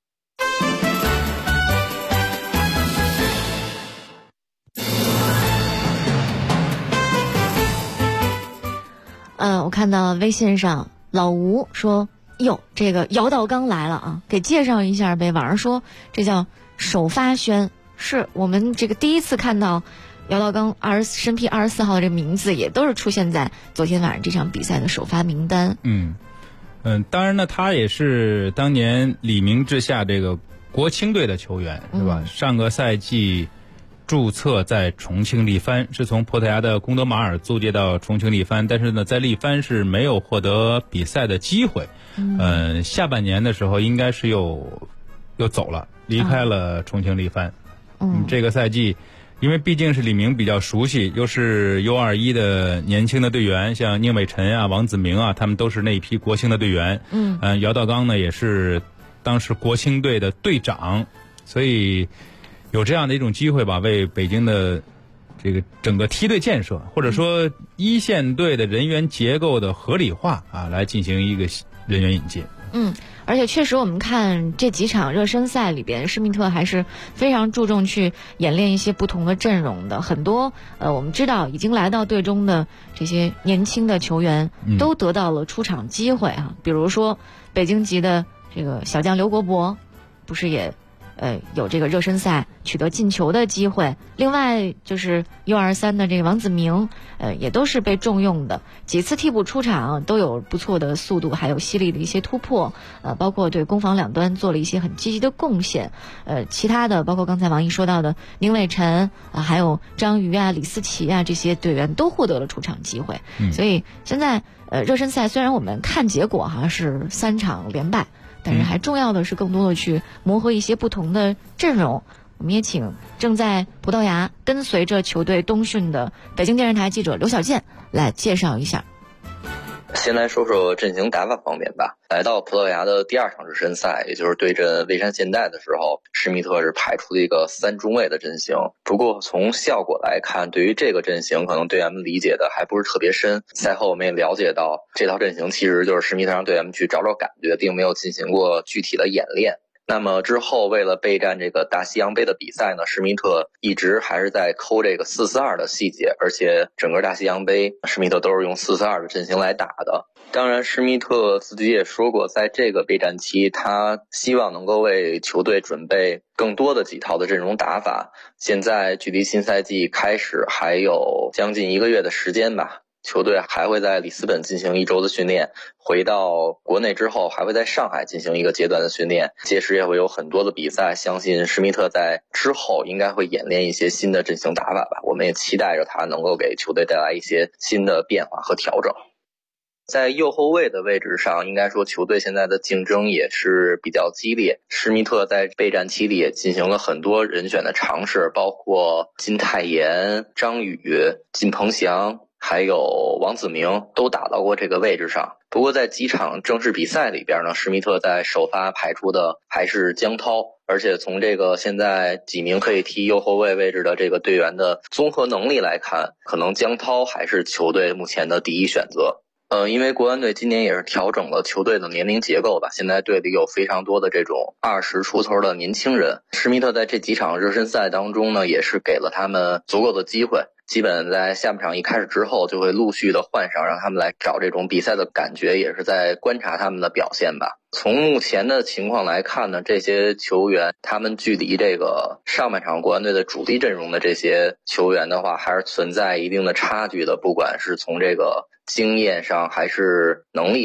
我看到微信上老吴说，哟，这个姚道刚来了啊，给介绍一下呗。网上说这叫首发宣，是我们这个第一次看到姚道刚身披24号的这个名字，也都是出现在昨天晚上这场比赛的首发名单。 当然呢，他也是当年李明治下这个国青队的球员，是吧？上个赛季注册在重庆力帆，是从葡萄牙的贡德马尔租借到重庆力帆，但是呢，在力帆是没有获得比赛的机会。下半年的时候应该是又走了，离开了重庆力帆。这个赛季，因为毕竟是李明比较熟悉，又是 U21 的年轻的队员，像宁伟晨啊、王子明啊，他们都是那一批国青的队员。姚道刚呢也是当时国青队的队长，所以有这样的一种机会吧，为北京的这个整个梯队建设，或者说一线队的人员结构的合理化啊，来进行一个人员引进。 而且确实我们看这几场热身赛里边，施密特还是非常注重去演练一些不同的阵容的。很多我们知道已经来到队中的这些年轻的球员都得到了出场机会啊。比如说北京籍的这个小将刘国博，不是也有这个热身赛取得进球的机会。另外就是 U23 的这个王子明，也都是被重用的，几次替补出场都有不错的速度，还有犀利的一些突破，包括对攻防两端做了一些很积极的贡献。其他的包括刚才王毅说到的宁伟晨还有张瑜啊、李思琪啊，这些队员都获得了出场机会。所以现在热身赛虽然我们看结果好像是3场连败，但是还重要的是更多的去磨合一些不同的阵容。我们也请正在葡萄牙跟随着球队冬训的北京电视台记者刘小健来介绍一下。 先来说说阵型打法方面吧。来到葡萄牙的第2场热身赛，也就是对阵蔚山现代的时候，施密特是排出了一个3中卫的阵型。不过从效果来看，对于这个阵型可能队员们理解的还不是特别深。赛后我们也了解到，这套阵型其实就是施密特让队员们去找找感觉，并没有进行过具体的演练。那么之后为了备战这个大西洋杯的比赛呢，施密特一直还是在抠这个4-4-2的细节，而且整个大西洋杯施密特都是用4-4-2的阵型来打的。当然施密特自己也说过，在这个备战期他希望能够为球队准备更多的几套的阵容打法。现在距离新赛季开始还有将近1个月的时间吧，球队还会在里斯本进行1周的训练，回到国内之后还会在上海进行一个阶段的训练，届时也会有很多的比赛，相信施密特在之后应该会演练一些新的阵型打法吧，我们也期待着他能够给球队带来一些新的变化和调整。在右后卫的位置上，应该说球队现在的竞争也是比较激烈。施密特在备战期里也进行了很多人选的尝试，包括金泰妍、张宇、金鹏翔还有王子明都打到过这个位置上。不过在几场正式比赛里边呢，施密特在首发排出的还是江涛，而且从这个现在几名可以踢右后卫位置的这个队员的综合能力来看，可能江涛还是球队目前的第一选择。因为国安队今年也是调整了球队的年龄结构吧，现在队里有非常多的这种20出头的年轻人。施密特在这几场热身赛当中呢，也是给了他们足够的机会，基本在下半场一开始之后就会陆续的换上，让他们来找这种比赛的感觉，也是在观察他们的表现吧。从目前的情况来看呢，这些球员他们距离这个上半场国安队的主力阵容的这些球员的话，还是存在一定的差距的，不管是从这个经验上还是能力上。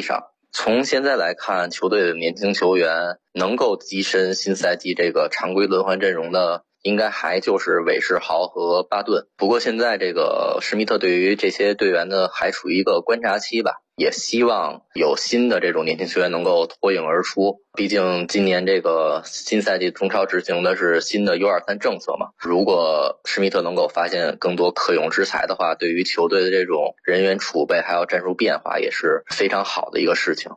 从现在来看，球队的年轻球员能够跻身新赛季这个常规轮换阵容的，应该还就是韦世豪和巴顿。不过现在这个施密特对于这些队员呢，还处于一个观察期吧，也希望有新的这种年轻球员能够脱颖而出。毕竟今年这个新赛季中超执行的是新的 U23 政策嘛，如果施密特能够发现更多可用之才的话，对于球队的这种人员储备还有战术变化也是非常好的一个事情。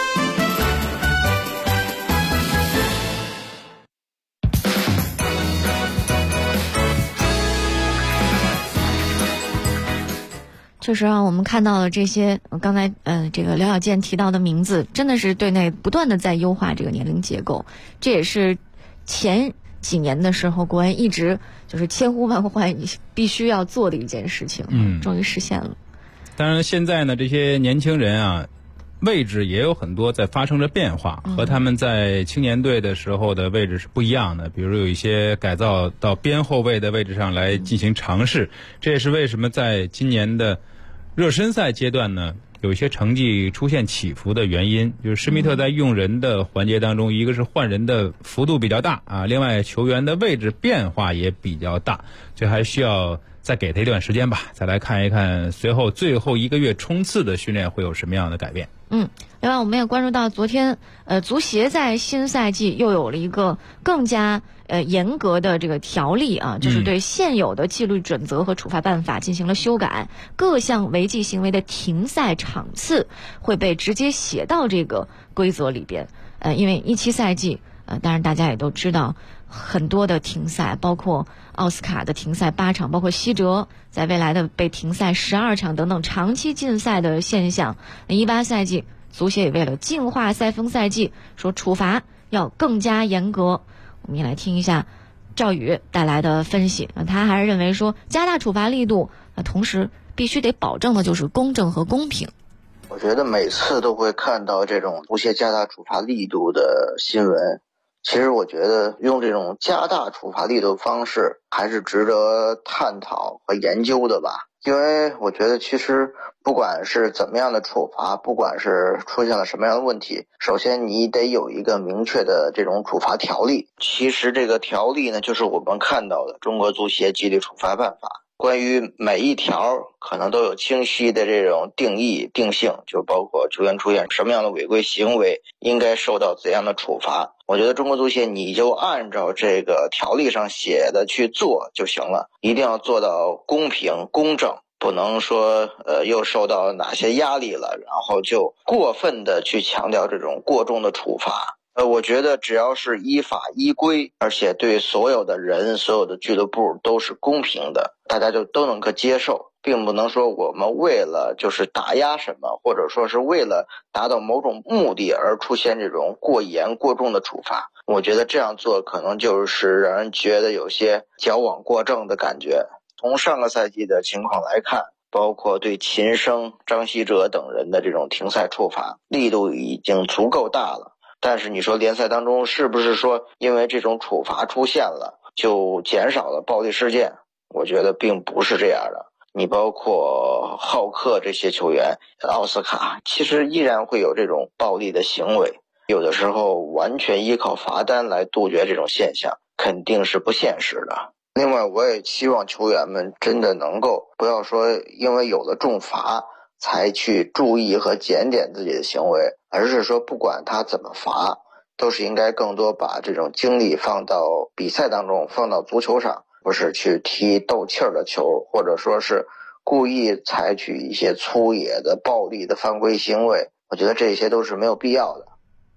确实我们看到了这些刚才这个廖小健提到的名字，真的是队内不断的在优化这个年龄结构，这也是前几年的时候国安一直就是千呼万唤必须要做的一件事情，终于实现了。 当然现在呢，这些年轻人啊，位置也有很多在发生着变化，和他们在青年队的时候的位置是不一样的。比如有一些改造到边后卫的位置上来进行尝试，这也是为什么在今年的热身赛阶段呢，有一些成绩出现起伏的原因。就是施密特在用人的环节当中，一个是换人的幅度比较大啊，另外球员的位置变化也比较大，所以还需要再给他一段时间吧，再来看一看随后最后1个月冲刺的训练会有什么样的改变。 另外我们也关注到昨天足协在新赛季又有了一个更加严格的这个条例啊，就是对现有的纪律准则和处罚办法进行了修改，各项违纪行为的停赛场次会被直接写到这个规则里边。因为17赛季当然大家也都知道很多的停赛，包括奥斯卡的停赛8场，包括西哲在未来的被停赛12场等等长期禁赛的现象。18赛季足协也为了净化赛风赛季，说处罚要更加严格。我们也来听一下赵宇带来的分析。他还是认为说加大处罚力度，同时必须得保证的就是公正和公平。 我觉得每次都会看到这种足协加大处罚力度的新闻，其实我觉得用这种加大处罚力度的方式还是值得探讨和研究的吧。因为我觉得其实不管是怎么样的处罚，不管是出现了什么样的问题，首先你得有一个明确的这种处罚条例。其实这个条例呢，就是我们看到的中国足协纪律处罚办法，关于每一条可能都有清晰的这种定义定性，就包括球员出现什么样的违规行为应该受到怎样的处罚。我觉得中国足协你就按照这个条例上写的去做就行了，一定要做到公平公正，不能说又受到哪些压力了，然后就过分的去强调这种过重的处罚。我觉得只要是依法依规，而且对所有的人所有的俱乐部都是公平的，大家就都能够接受，并不能说我们为了就是打压什么，或者说是为了达到某种目的而出现这种过严过重的处罚。我觉得这样做可能就是让人觉得有些矫枉过正的感觉。从上个赛季的情况来看，包括对秦升、张稀哲等人的这种停赛处罚力度已经足够大了，但是你说联赛当中是不是说因为这种处罚出现了就减少了暴力事件？我觉得并不是这样的。你包括浩克这些球员，奥斯卡其实依然会有这种暴力的行为，有的时候完全依靠罚单来杜绝这种现象肯定是不现实的。另外我也希望球员们真的能够不要说因为有了重罚才去注意和检点自己的行为，而是说不管他怎么罚，都是应该更多把这种精力放到比赛当中，放到足球上，不是去踢斗气儿的球，或者说是故意采取一些粗野的暴力的犯规行为。我觉得这些都是没有必要的。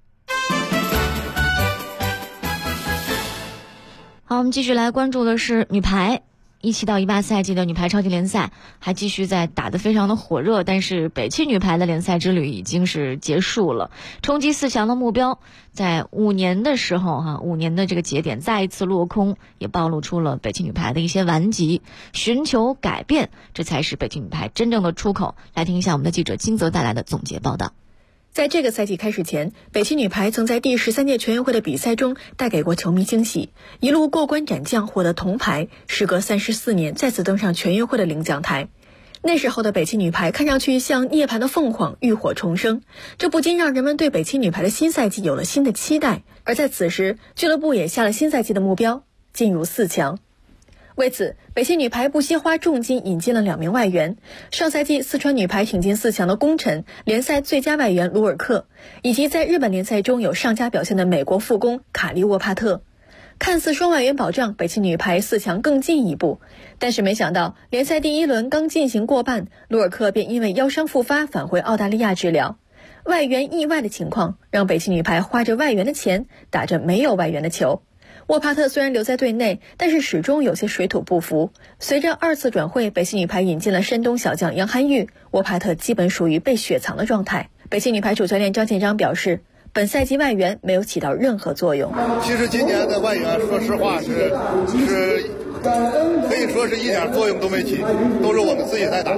好，我们继续来关注的是女排。17到18赛季的女排超级联赛还继续在打得非常的火热，但是北汽女排的联赛之旅已经是结束了，冲击4强的目标在5年的时候5年的这个节点再一次落空，也暴露出了北汽女排的一些顽疾，寻求改变，这才是北汽女排真正的出口。来听一下我们的记者金泽带来的总结报道。 在这个赛季开始前，北汽女排曾在第13届全运会的比赛中带给过球迷惊喜，一路过关斩将获得铜牌，时隔34年再次登上全运会的领奖台。 那时候的北汽女排看上去像涅槃的凤凰，浴火重生，这不禁让人们对北汽女排的新赛季有了新的期待。而在此时，俱乐部也下了新赛季的目标，进入4强。为此，北汽女排不惜花重金引进了2名外援，上赛季四川女排挺进4强的功臣、联赛最佳外援鲁尔克，以及在日本联赛中有上佳表现的美国副攻卡利沃帕特。看似双外援保障北汽女排4强更进一步，但是没想到联赛第1轮刚进行过半，鲁尔克便因为腰伤复发返回澳大利亚治疗。外援意外的情况让北汽女排花着外援的钱打着没有外援的球。沃帕特虽然留在队内，但是始终有些水土不服。随着2次转会，北汽女排引进了山东小将杨涵玉，沃帕特基本属于被雪藏的状态。北汽女排主教练张建章表示，本赛季外援没有起到任何作用。 其实今年的外援说实话是可以说是一点作用都没起，都是我们自己在打。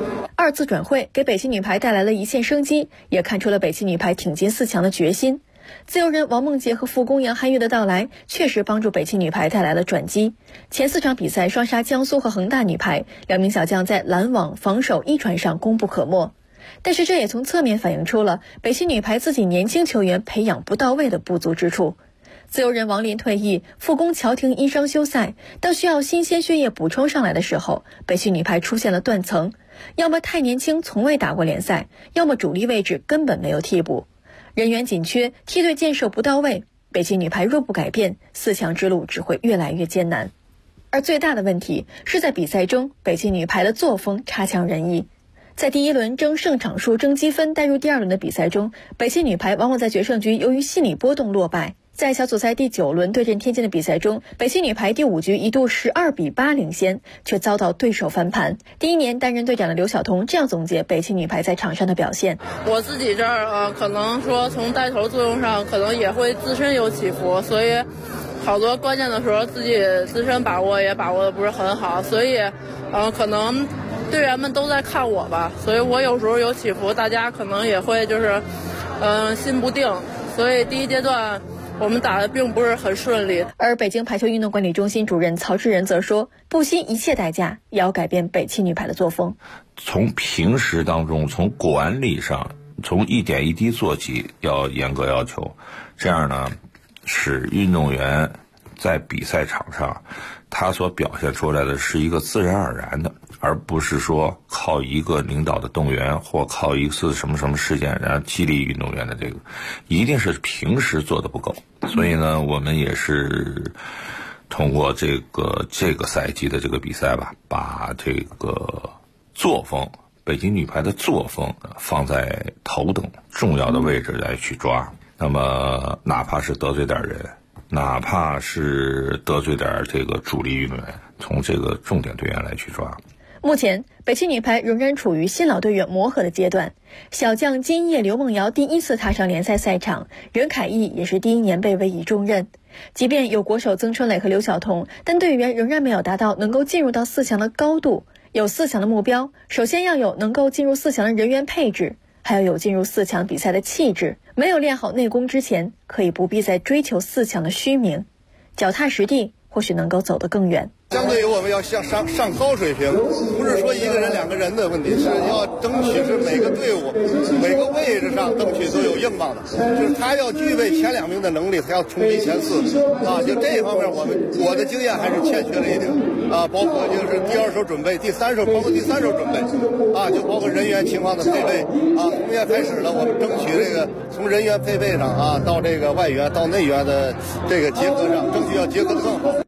2次转会给北汽女排带来了一线生机，也看出了北汽女排挺进4强的决心。自由人王梦洁和副攻杨涵玉的到来确实帮助北汽女排带来了转机。前4场比赛双杀江苏和恒大女排，2名小将在拦网、防守、一传上功不可没。但是这也从侧面反映出了北汽女排自己年轻球员培养不到位的不足之处。自由人王林退役，副攻乔婷因伤休赛，当需要新鲜血液补充上来的时候，北汽女排出现了断层，要么太年轻从未打过联赛，要么主力位置根本没有替补，人员紧缺，梯队建设不到位。北汽女排若不改变，4强之路只会越来越艰难。而最大的问题是在比赛中，北汽女排的作风差强人意。在第1轮争胜场数、争积分带入第2轮的比赛中，北汽女排往往在决胜局由于心理波动落败。在小组赛第9轮对阵天津的比赛中，北汽女排第5局一度12比8领先，却遭到对手翻盘。第1年担任队长的刘晓彤这样总结北汽女排在场上的表现： 我自己这儿可能说从带头作用上可能也会自身有起伏，所以好多关键的时候自己自身把握也把握的不是很好，所以可能队员们都在看我吧，所以我有时候有起伏，大家可能也会就是心不定，所以第1阶段我们打的并不是很顺利。 而北京排球运动管理中心主任曹志仁则说，不惜一切代价也要改变北汽女排的作风。 从平时当中，从管理上，从一点一滴做起，要严格要求，这样呢使运动员在比赛场上他所表现出来的是一个自然而然的，而不是说靠一个领导的动员或靠一次什么什么事件然后激励运动员的，这个一定是平时做的不够。所以呢，我们也是通过这个赛季的这个比赛吧，把这个作风，北京女排的作风放在头等重要的位置来去抓。那么哪怕是得罪点人，哪怕是得罪点这个主力运动员，从这个重点队员来去抓。 目前北汽女排仍然处于新老队员磨合的阶段，小将金叶刘梦瑶第1次踏上联赛赛场，任凯毅也是第1年被委以重任。即便有国手曾春蕾和刘晓彤，但队员仍然没有达到能够进入到4强的高度。有4强的目标，首先要有能够进入4强的人员配置，还要有进入4强比赛的气质。没有练好内功之前，可以不必再追求4强的虚名，脚踏实地或许能够走得更远。 相对于我们要上高水平，不是说1个人2个人的问题，是要争取是每个队伍每个位置上争取都有硬棒的，就是他要具备前2名的能力，他要冲击前4啊。就这一方面，我的经验还是欠缺了一点啊，包括就是第2手准备、第3手，包括第3手准备啊，就包括人员情况的配备啊。从现在开始了，我们争取这个从人员配备上啊，到这个外援到内援的这个结合上，争取要结合得更好。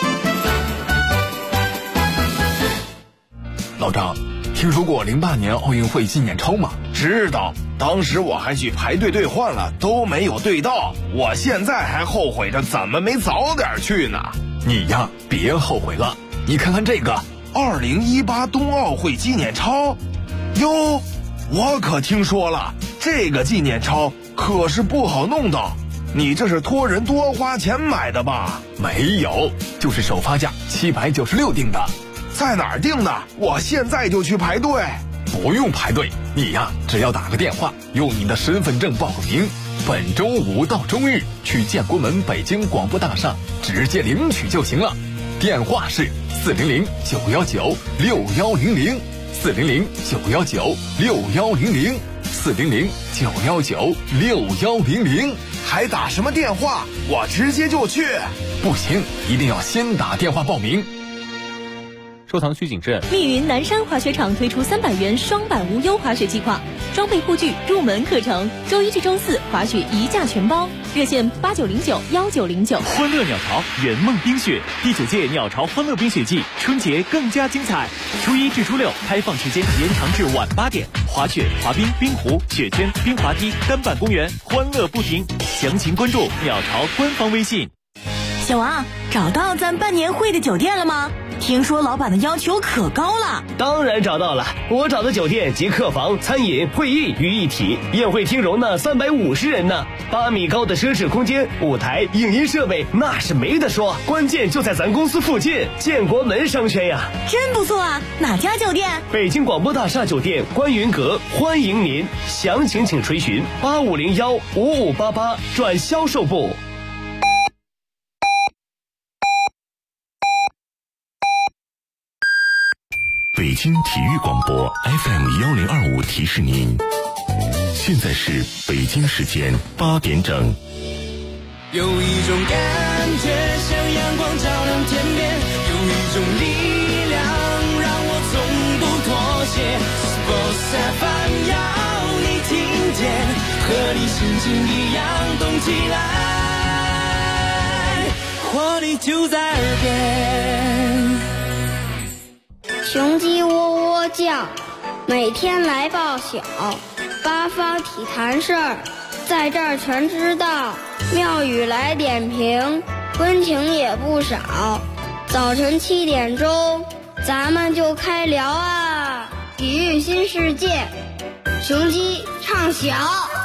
老张，听说过08年奥运会纪念钞吗？ 知道，当时我还去排队兑换了，都没有兑到。我现在还后悔着怎么没早点去呢。 你呀，别后悔了，你看看这个 2018冬奥会纪念钞。哟，我可听说了，这个纪念钞可是不好弄到。你这是托人多花钱买的吧？ 没有，就是首发价796订的。 在哪儿订的？我现在就去排队。 不用排队，你呀，只要打个电话，用你的身份证报个名，本周5到周日去建国门北京广播大厦直接领取就行了。电话是400-919-6100 400-919-6100，400-919-6100，还打什么电话？我直接就去。 不行，一定要先打电话报名。 收藏区警镇， 密云南山滑雪场推出300元双板无忧滑雪计划，装备护具、入门课程，周一至周四滑雪一价全包，热线8909-1909。 欢乐鸟巢圆梦冰雪第9届鸟巢欢乐冰雪季春节更加精彩，初1至初6开放时间延长至晚8点，滑雪、滑冰、冰壶、雪圈、冰滑梯、单板公园，欢乐不停。详情关注鸟巢官方微信。 小王，找到咱办年会的酒店了吗？听说老板的要求可高了。 当然找到了，我找的酒店集客房、餐饮、会议于一体，宴会厅容纳350人呢，8米高的奢侈空间，舞台、影音设备那是没得说，关键就在咱公司附近，建国门商圈呀。 真不错啊，哪家酒店？ 北京广播大厦酒店观云阁，欢迎您，详情请垂询8501-5588转销售部。 北京体育广播 FM1025提示您，现在是北京时间8点整。 有一种感觉像阳光照亮天边，有一种力量让我从不妥协。Sports FM 要你听见，和你心情一样动起来，活力就在耳边。 雄鸡喔喔叫，每天来报晓，八方体坛事儿，在这儿全知道。庙宇来点评，温情也不少。早晨7点钟，咱们就开聊啊！体育新世界，雄鸡唱晓。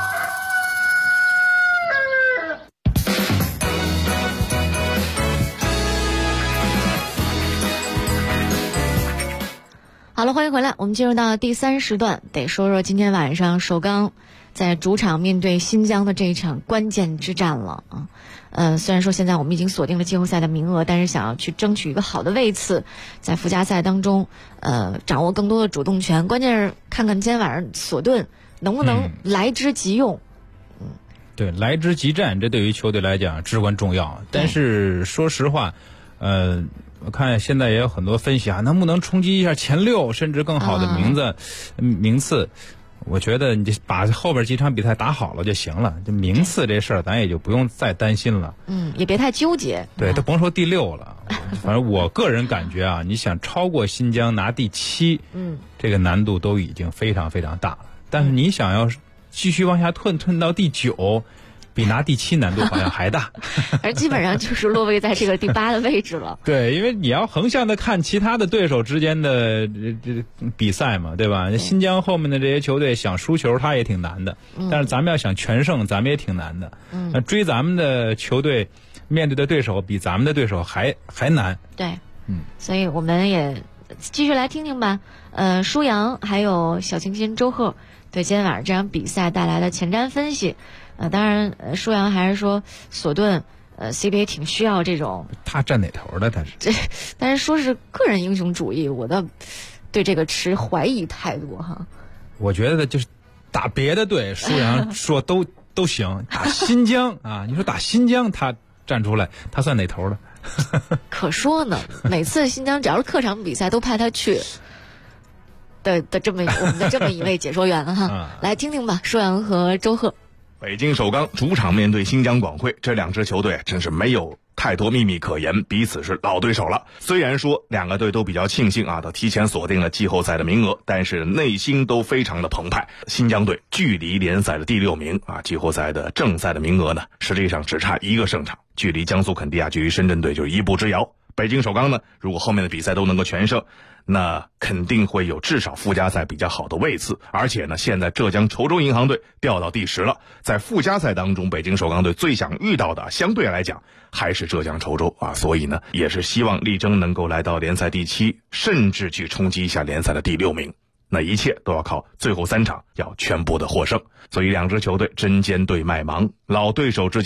好了，欢迎回来，我们进入到第3时段，得说说今天晚上首钢在主场面对新疆的这一场关键之战了啊。虽然说现在我们已经锁定了季后赛的名额，但是想要去争取一个好的位次，在附加赛当中掌握更多的主动权，关键是看看今天晚上索顿能不能来之即用。 对，来之即战，这对于球队来讲至关重要。但是说实话，我看现在也有很多分析啊，能不能冲击一下前6，甚至更好的名次？我觉得你就把后边几场比赛打好了就行了，就名次这事儿咱也就不用再担心了。 也别太纠结。 对，都甭说第6了，反正我个人感觉啊，你想超过新疆拿第7，这个难度都已经非常非常大了。但是你想要继续往下退到第9。比拿第7难度好像还大， 而基本上就是落位在这个第8的位置了。 对，因为你要横向的看其他的对手之间的这比赛嘛，对吧？新疆后面的这些球队想输球，他也挺难的。但是咱们要想全胜，咱们也挺难的。那追咱们的球队面对的对手比咱们的对手还难。 对，所以我们也继续来听听吧。舒阳还有小清新周贺对今天晚上这场比赛带来的前瞻分析。当然，舒阳还是说索顿，CBA 挺需要这种。 他站哪头的？他是但是说是个人英雄主义，我倒对这个持怀疑态度哈。 我觉得就是打别的队，舒阳说都行，打新疆啊，你说打新疆他站出来，他算哪头的？ 可说呢，每次新疆只要是客场比赛都派他去。的这么我们的这么一位解说员哈，来听听吧，舒阳和周贺。 北京首钢主场面对新疆广汇，这2支球队真是没有太多秘密可言，彼此是老对手了。虽然说2个队都比较庆幸啊，都提前锁定了季后赛的名额，但是内心都非常的澎湃。新疆队距离联赛的第6名啊，季后赛的正赛的名额呢，实际上只差1个胜场，距离江苏肯迪亚、距离深圳队就是1步之遥。北京首钢呢，如果后面的比赛都能够全胜，那肯定会有至少附加赛比较好的位次。而且呢，现在浙江稠州银行队掉到第10了，在附加赛当中，北京首钢队最想遇到的相对来讲还是浙江稠州啊，所以呢，也是希望力争能够来到联赛第7，甚至去冲击一下联赛的第6名。那一切都要靠最后3场要全部的获胜。所以2支球队针尖对麦芒，老对手之间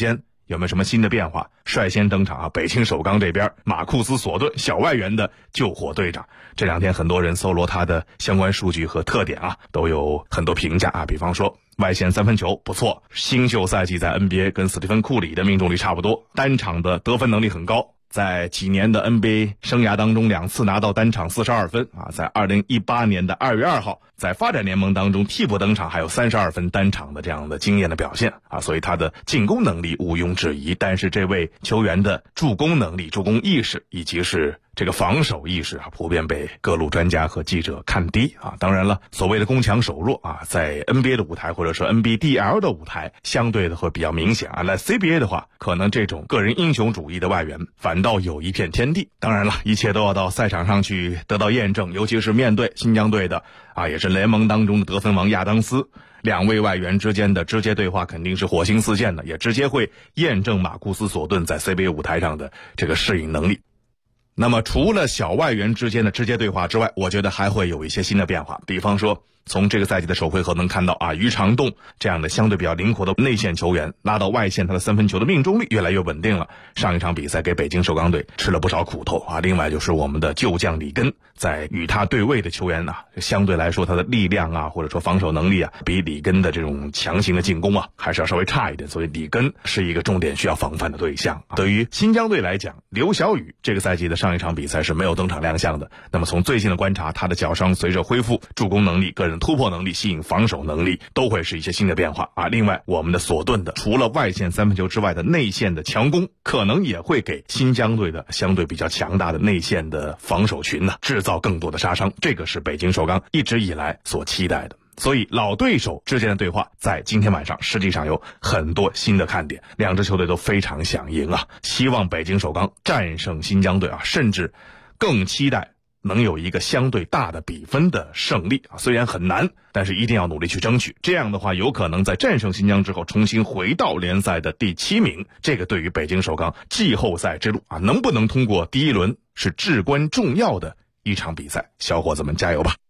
有没有什么新的变化？率先登场北青首钢这边马库斯·索顿小外援的救火队长，这2天很多人搜罗他的相关数据和特点都有很多评价比方说外线三分球不错，新秀赛季在 NBA 跟斯蒂芬·库里的命中率差不多，单场的得分能力很高，在几年的 NBA 生涯当中2次拿到单场42分在2018年的2月2号在发展联盟当中替补登场，还有32分单场的这样的惊艳的表现所以他的进攻能力毋庸置疑，但是这位球员的助攻能力、助攻意识以及是这个防守意识普遍被各路专家和记者看低当然了，所谓的攻强守弱在 NBA 的舞台或者说 NBDL 的舞台相对的会比较明显在 CBA 的话，可能这种个人英雄主义的外援反倒有一片天地。当然了，一切都要到赛场上去得到验证，尤其是面对新疆队的也是联盟当中的得分王亚当斯，2位外援之间的直接对话肯定是火星四溅的，也直接会验证马库斯·索顿在 CBA 舞台上的这个适应能力。那么除了小外援之间的直接对话之外，我觉得还会有一些新的变化，比方说从这个赛季的首回合能看到于长栋这样的相对比较灵活的内线球员拉到外线，他的三分球的命中率越来越稳定了，上一场比赛给北京首钢队吃了不少苦头另外就是我们的旧将里根，在与他对位的球员相对来说他的力量或者说防守能力比里根的这种强行的进攻还是要稍微差一点，所以里根是一个重点需要防范的对象对于新疆队来讲，刘晓宇这个赛季的上一场比赛是没有登场亮相的，那么从最近的观察，他的脚伤随着恢复，助攻能力、个人突破能力、吸引防守能力都会是一些新的变化另外我们的索顿的除了外线三分球之外的内线的强攻，可能也会给新疆队的相对比较强大的内线的防守群制造更多的杀伤，这个是北京首钢一直以来所期待的。所以老对手之间的对话在今天晚上实际上有很多新的看点，2支球队都非常想赢希望北京首钢战胜新疆队甚至更期待能有一个相对大的比分的胜利虽然很难，但是一定要努力去争取，这样的话有可能在战胜新疆之后重新回到联赛的第7名，这个对于北京首钢季后赛之路能不能通过第1轮是至关重要的一场比赛，小伙子们加油吧。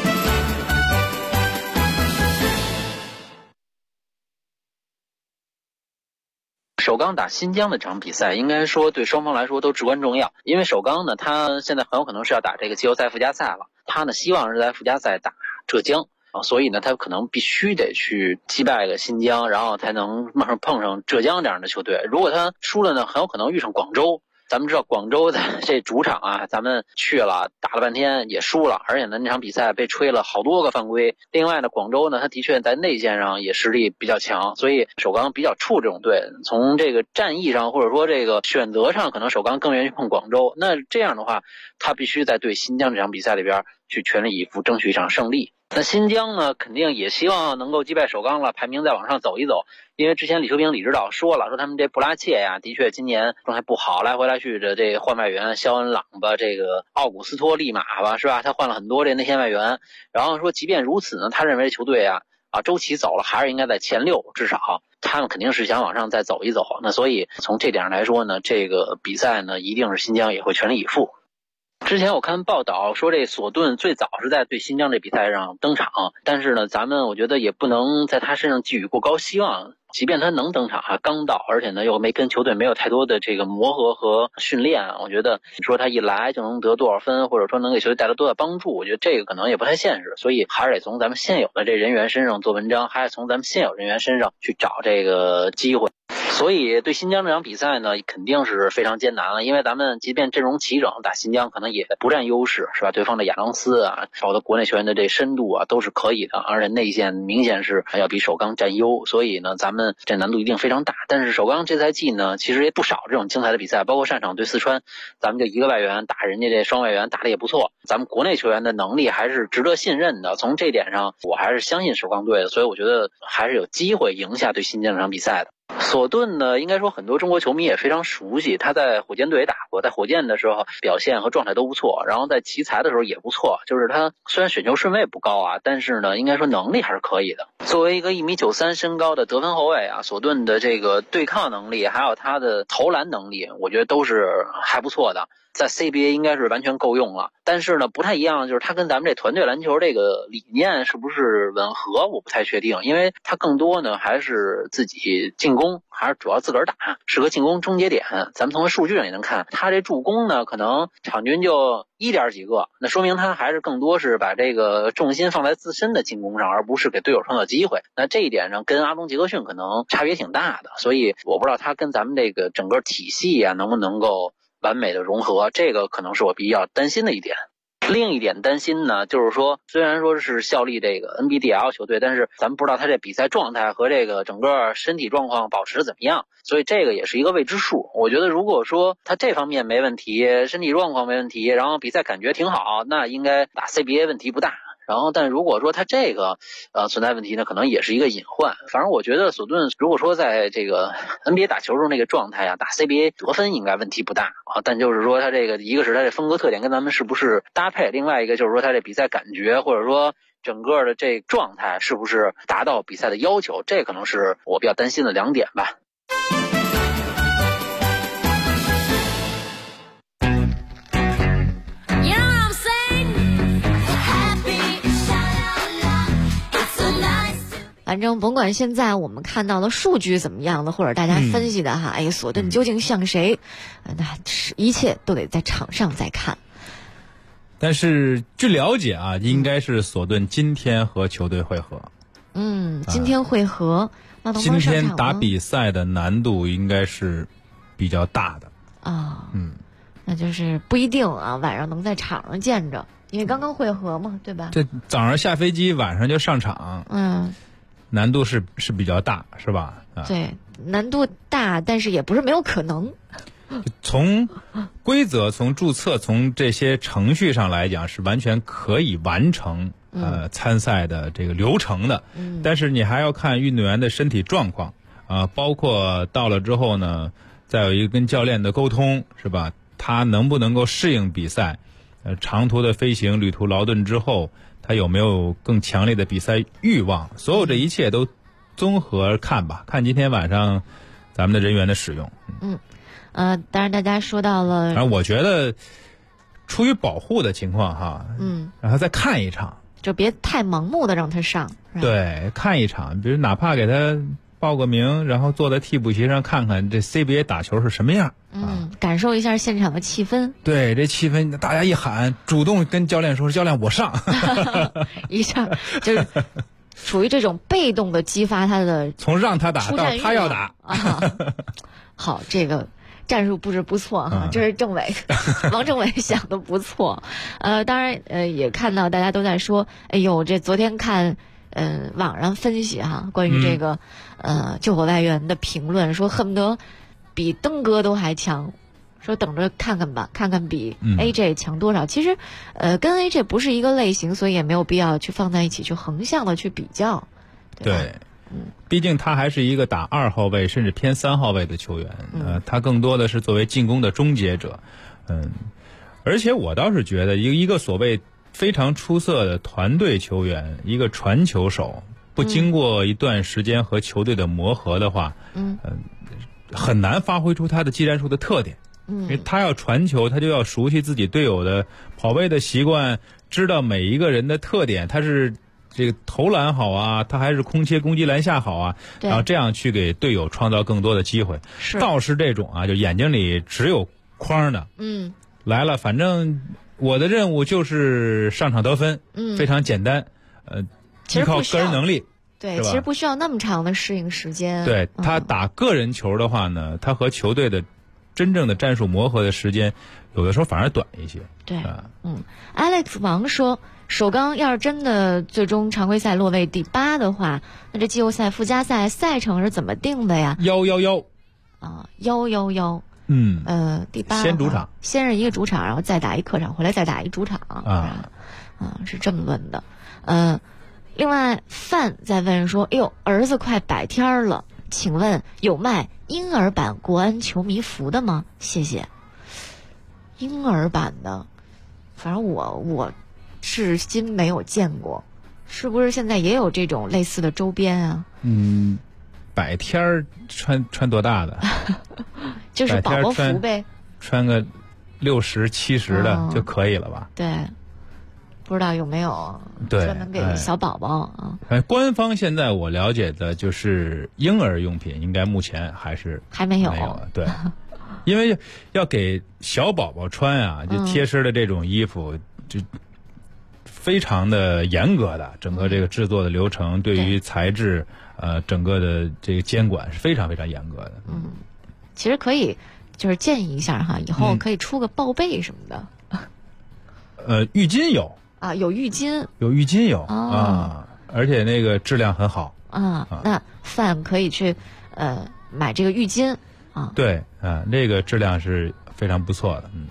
首钢打新疆的这场比赛应该说对双方来说都至关重要，因为首钢呢他现在很有可能是要打这个季后赛附加赛了，他呢希望是在附加赛打浙江所以呢他可能必须得去击败个新疆，然后才能马上碰上浙江这样的球队，如果他输了呢很有可能遇上广州。咱们知道广州的这主场咱们去了打了半天也输了，而且呢那场比赛被吹了好多个犯规，另外呢广州呢他的确在内线上也实力比较强，所以首钢比较怵这种队，从这个战役上或者说这个选择上可能首钢更愿意碰广州，那这样的话他必须在对新疆这场比赛里边去全力以赴争取一场胜利。那新疆呢肯定也希望能够击败首钢了，排名再往上走一走，因为之前李秋平李指导说了，说他们这布拉切的确今年状态不好，来回来去的这个换外援肖恩朗吧，这个奥古斯托利马吧，是吧，他换了很多这内线外援，然后说即便如此呢，他认为球队周琦走了还是应该在前6，至少他们肯定是想往上再走一走，那所以从这点上来说呢，这个比赛呢一定是新疆也会全力以赴。之前我看报道说这索顿最早是在对新疆这比赛上登场，但是呢我觉得也不能在他身上寄予过高希望，即便他能登场刚到，而且呢又没跟球队没有太多的这个磨合和训练，我觉得你说他一来就能得多少分，或者说能给球队带来多大帮助，我觉得这个可能也不太现实，所以还是得从咱们现有的这人员身上做文章，还是从咱们现有人员身上去找这个机会。所以对新疆这场比赛呢肯定是非常艰难了，因为咱们即便阵容齐整打新疆可能也不占优势，是吧，对方的亚当斯包括国内球员的这深度都是可以的，而且内线明显是要比首钢占优，所以呢咱们这难度一定非常大。但是首钢这赛季呢其实也不少这种精彩的比赛，包括上场对四川咱们就一个外援打人家这双外援打得也不错，咱们国内球员的能力还是值得信任的，从这点上我还是相信首钢队的，所以我觉得还是有机会赢下对新疆这场比赛的。索顿呢应该说很多中国球迷也非常熟悉，他在火箭队打过，在火箭的时候表现和状态都不错，然后在奇才的时候也不错，就是他虽然选秀顺位不高但是呢应该说能力还是可以的。作为一个1.93米身高的得分后卫索顿的这个对抗能力还有他的投篮能力我觉得都是还不错的， 在 CBA 应该是完全够用了。但是呢，不太一样，就是他跟咱们这团队篮球这个理念是不是吻合，我不太确定，因为他更多呢还是自己进攻，还是主要自个儿打，是个进攻终结点。咱们从数据上也能看，他这助攻呢可能场均就1点几个，那说明他还是更多是把这个重心放在自身的进攻上，而不是给队友创造机会。那这一点上跟阿东杰克逊可能差别挺大的，所以我不知道他跟咱们这个整个体系啊能不能够完美的融合，这个可能是我比较担心的一点。另一点担心呢，就是说虽然说是效力这个 NBDL 球队，但是咱们不知道他这比赛状态和这个整个身体状况保持怎么样，所以这个也是一个未知数。我觉得如果说他这方面没问题，身体状况没问题，然后比赛感觉挺好，那应该打 CBA 问题不大。然后但如果说他这个存在问题呢，可能也是一个隐患。反正我觉得索顿如果说在这个 NBA 打球中那个状态啊，打 CBA 得分应该问题不大啊。但就是说他这个一个是他这风格特点跟咱们是不是搭配，另外一个就是说他这比赛感觉或者说整个的这状态是不是达到比赛的要求，这可能是我比较担心的2点吧。 反正甭管现在我们看到的数据怎么样的，或者大家分析的哈，索顿究竟像谁，那一切都得在场上再看。 但是据了解啊，应该是索顿今天和球队会合。 今天会合，那能不能上场呢？ 今天打比赛的难度应该是比较大的那就是不一定啊，晚上能在场上见着，因为刚刚会合嘛，对吧？ 这早上下飞机，晚上就上场，难度是比较大，是吧？ 对，难度大，但是也不是没有可能。 从规则、从注册、从这些程序上来讲，是完全可以完成参赛的这个流程的。但是你还要看运动员的身体状况包括到了之后呢，再有一个跟教练的沟通，是吧？他能不能够适应比赛？长途的飞行、旅途劳顿之后，他有没有更强烈的比赛欲望？所有这一切都综合看吧，看今天晚上咱们的人员的使用。 当然大家说到了， 然后我觉得出于保护的情况哈，让他再看一场， 就别太盲目的让他上。 对，看一场，比如哪怕给他报个名，然后坐在替补席上看看这 CBA 打球是什么样， 感受一下现场的气氛。 对，这气氛大家一喊，主动跟教练说：“教练，我上。” 一下就是属于这种被动的激发他的， 从让他打到他要打。 好，这个战术布置不错哈，这是政委王政委想的不错。当然也看到大家都在说，哎呦，这昨天看网上分析哈，关于这个救火外援的评论，说恨不得比登哥都还强，说等着看看吧，看看比 AJ 强多少。其实跟 AJ 不是一个类型，所以也没有必要去放在一起去横向的去比较。 对，毕竟他还是一个打2号位甚至偏3号位的球员，他更多的是作为进攻的终结者。而且我倒是觉得一个所谓非常出色的团队球员，一个传球手，不经过一段时间和球队的磨合的话，很难发挥出他的技战术的特点。因为他要传球，他就要熟悉自己队友的跑位的习惯，知道每一个人的特点，他是这个投篮好啊，他还是空切攻击篮下好啊，然后这样去给队友创造更多的机会。倒是这种就眼睛里只有框的，来了，反正我的任务就是上场得分，非常简单，依靠个人能力。 对，其实不需要那么长的适应时间。 对，他打个人球的话呢，他和球队的真正的战术磨合的时间，有的时候反而短一些。 对，Alex 王说，首钢要是真的最终常规赛落位第8的话，那这季后赛附加赛赛程是怎么定的呀 ？111 啊，111。第8 先主场， 先是一个主场，然后再打一客场，回来再打一主场是这么论的。另外范在问说，哎呦，儿子快100天了，请问有卖婴儿版国安球迷服的吗？谢谢。婴儿版的，反正我至今没有见过，是不是现在也有这种类似的周边啊 ？100天穿多大的？ 就是宝宝服呗， 穿个 60、70的就可以了吧？ 对，不知道有没有专门给小宝宝啊？ 官方现在我了解的就是婴儿用品，应该目前还没有。 对，因为要给小宝宝穿啊，就贴身的这种衣服，就非常的严格的，整个这个制作的流程，对于材质整个的这个监管是非常非常严格的。 其实可以就是建议一下哈，以后可以出个报备什么的。 浴巾有。 有浴巾， 而且那个质量很好那饭可以去买这个浴巾啊。 对那个质量是非常不错的。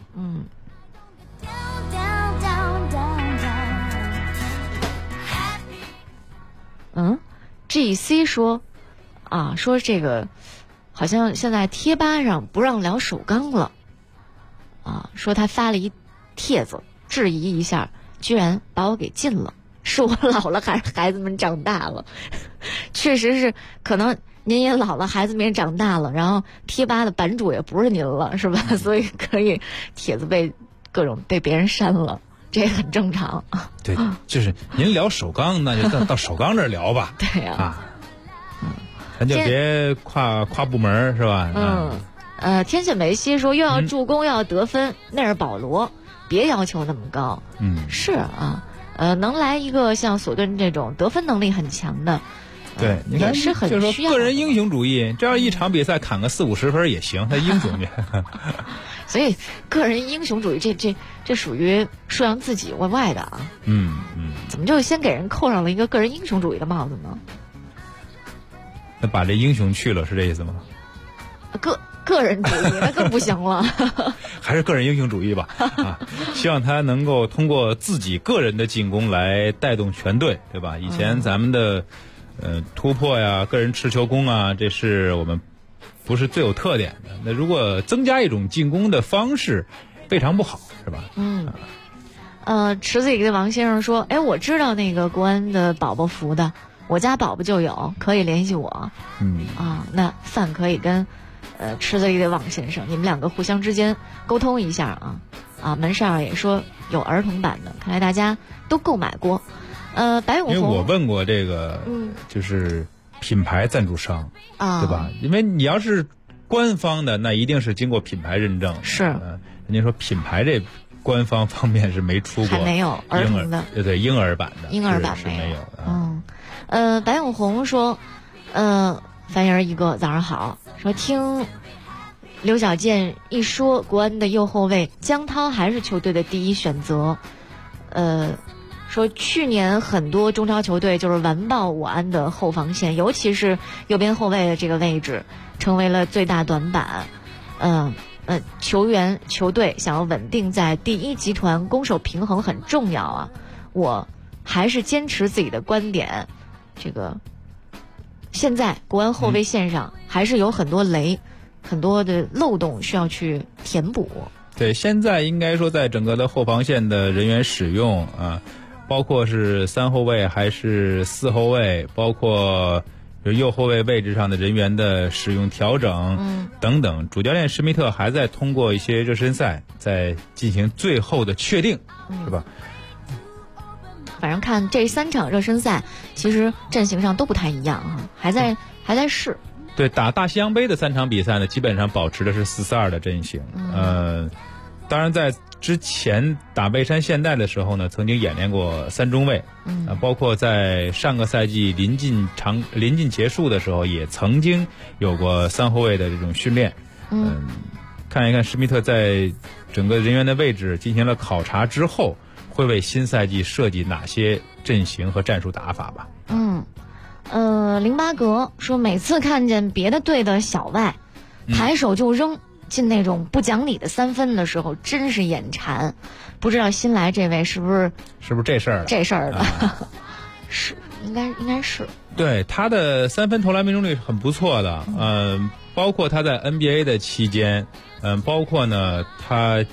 GC 说说这个好像现在贴吧上不让聊首钢了说他发了一帖子质疑一下，居然把我给禁了，是我老了还是孩子们长大了？确实是，可能您也老了，孩子们也长大了，然后贴吧的版主也不是您了，是吧？所以可以帖子被别人删了，这也很正常。 对，就是您聊首钢，那就到首钢这儿聊吧。 对呀， 咱就别跨部门是吧？ 天线梅西说又要助攻又要得分，那是保罗。别要求那么高，是啊，能来一个像索顿这种得分能力很强的， 对，你看是很需要。 就是说个人英雄主义，这样一场比赛砍个40-50分也行，他英雄去。 所以个人英雄主义这属于树扬自己外的啊。怎么就先给人扣上了一个个人英雄主义的帽子呢？ 那把这英雄去了是这意思吗？ 个人主义那更不行了。 还是个人英雄主义吧希望他能够通过自己个人的进攻来带动全队，对吧？以前咱们的突破呀、个人持球攻啊，这是我们不是最有特点的。那如果增加一种进攻的方式，未尝不好，是吧？ 池子里的王先生说：“我知道那个国安的宝宝服的，我家宝宝就有，可以联系我。”那饭可以跟。池子里的王先生，你们两个互相之间沟通一下门上也说有儿童版的，看来大家都购买过。白永红， 因为我问过这个，就是品牌赞助商对吧？因为你要是官方的，那一定是经过品牌认证。 是， 人家说品牌这官方方面是没出过， 还没有儿童的， 对婴儿版的， 婴儿版是没有。 白永红说，樊爷一哥早上好。说听刘小健一说，国安的右后卫江涛还是球队的第一选择。说去年很多中超球队就是完爆我安的后防线，尤其是右边后卫的这个位置成为了最大短板。球队想要稳定在第一集团，攻守平衡很重要啊。我还是坚持自己的观点，这个。现在国安后卫线上还是有很多雷，很多的漏洞需要去填补。 对，现在应该说在整个的后防线的人员使用包括是3后卫还是4后卫，包括右后卫位置上的人员的使用调整等等，主教练施密特还在通过一些热身赛在进行最后的确定，是吧？ 反正看这3场热身赛，其实阵型上都不太一样还在试。 对，打大西洋杯的3场比赛呢，基本上保持的是4-4-2的阵型。当然在之前打蔚山现代的时候呢，曾经演练过3中卫，包括在上个赛季临近结束的时候，也曾经有过3后卫的这种训练。看一看施密特在整个人员的位置进行了考察之后，会为新赛季设计哪些阵型和战术打法吧。 08格说每次看见别的队的小外抬手就扔进那种不讲理的3分的时候，真是眼馋。不知道新来这位是不是这事儿的是应该是。 对，他的3分投篮命中率是很不错的。包括他在 NBA 的期间，包括呢他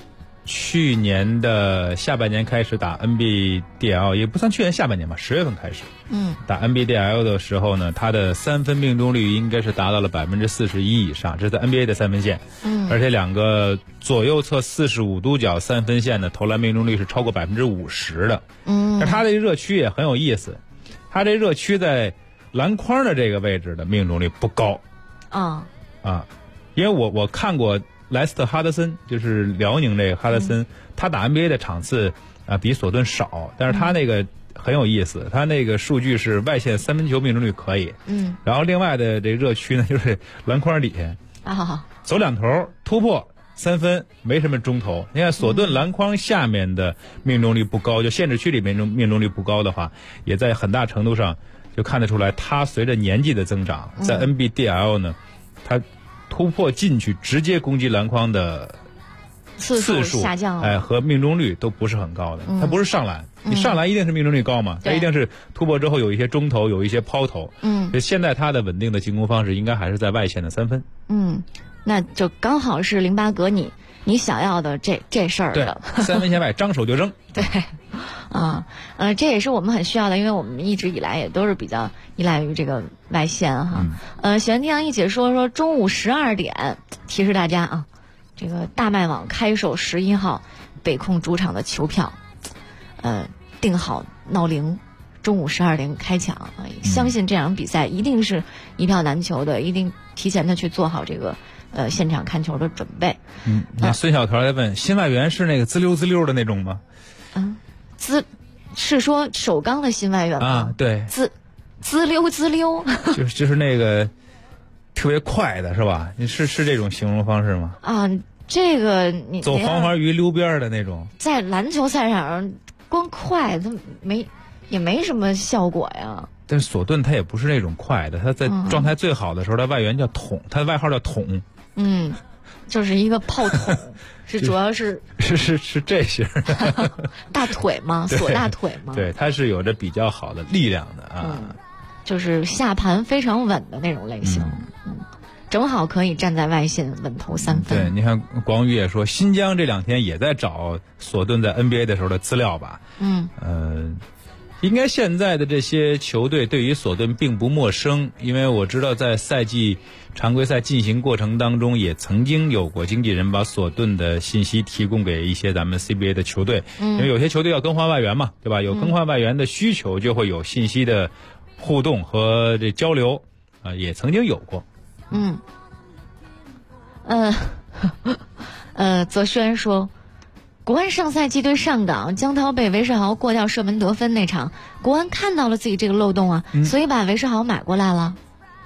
去年的下半年开始打 NBDL， 也不算去年下半年吧，10月份开始。打 NBDL 的时候呢，他的3分命中率应该是达到了41%以上，这是在 NBA 的3分线。而且2个左右侧45度角3分线的投篮命中率是超过50%的。但他的热区也很有意思，他这热区在篮筐的这个位置的命中率不高。因为我看过莱斯特哈德森，就是辽宁这个哈德森，他打 NBA 的场次比索顿少，但是他那个很有意思，他那个数据是外线3分球命中率可以，然后另外的这热区呢就是篮筐底下走两头突破3分没什么中投。你看索顿篮筐下面的命中率不高，就限制区里面命中率不高的话，也在很大程度上就看得出来，他随着年纪的增长，在 NBDL 呢，他突破进去直接攻击篮筐的次数下降了， 和命中率都不是很高的。他不是上篮，你上篮一定是命中率高嘛，他一定是突破之后有一些中投，有一些抛投。所以现在他的稳定的进攻方式应该还是在外线的3分。 那就刚好是08格你想要的这事儿的。 对，3分线外张手就扔。 对，这也是我们很需要的，因为我们一直以来也都是比较依赖于这个外线哈。喜欢听杨一姐说中午12点提示大家啊，这个大麦网开售11号北控主场的球票，定好闹铃，中午12点开抢。相信这场比赛一定是一票难求的，一定提前的去做好这个现场看球的准备。 那孙小桃在问，新外援是那个滋溜的那种吗？ 是说首钢的新外援吗？ 对， 滋溜就是那个特别快的是吧？你是这种形容方式吗？ 这个你走黄花鱼溜边的那种， 在篮球赛场上光快它也没什么效果呀。 但是索顿他也不是那种快的，他在状态最好的时候，他外援叫桶，他的外号叫桶。 就是一个炮筒，主要是这些大腿吗？锁大腿吗？ 对，他是有着比较好的力量的就是下盘非常稳的那种类型。正好可以站在外线稳投3分。 对，你看广宇也说，新疆这2天也在找索顿在 NBA 的时候的资料吧。应该现在的这些球队对于索顿并不陌生，因为我知道在赛季常规赛进行过程当中，也曾经有过经纪人把索顿的信息提供给一些咱们 CBA 的球队。因为有些球队要更换外援嘛，对吧？有更换外援的需求，就会有信息的互动和这交流也曾经有过。 泽轩说，国安上赛季对上港，江涛被韦世豪过掉射门得分那场，国安看到了自己这个漏洞所以把韦世豪买过来了。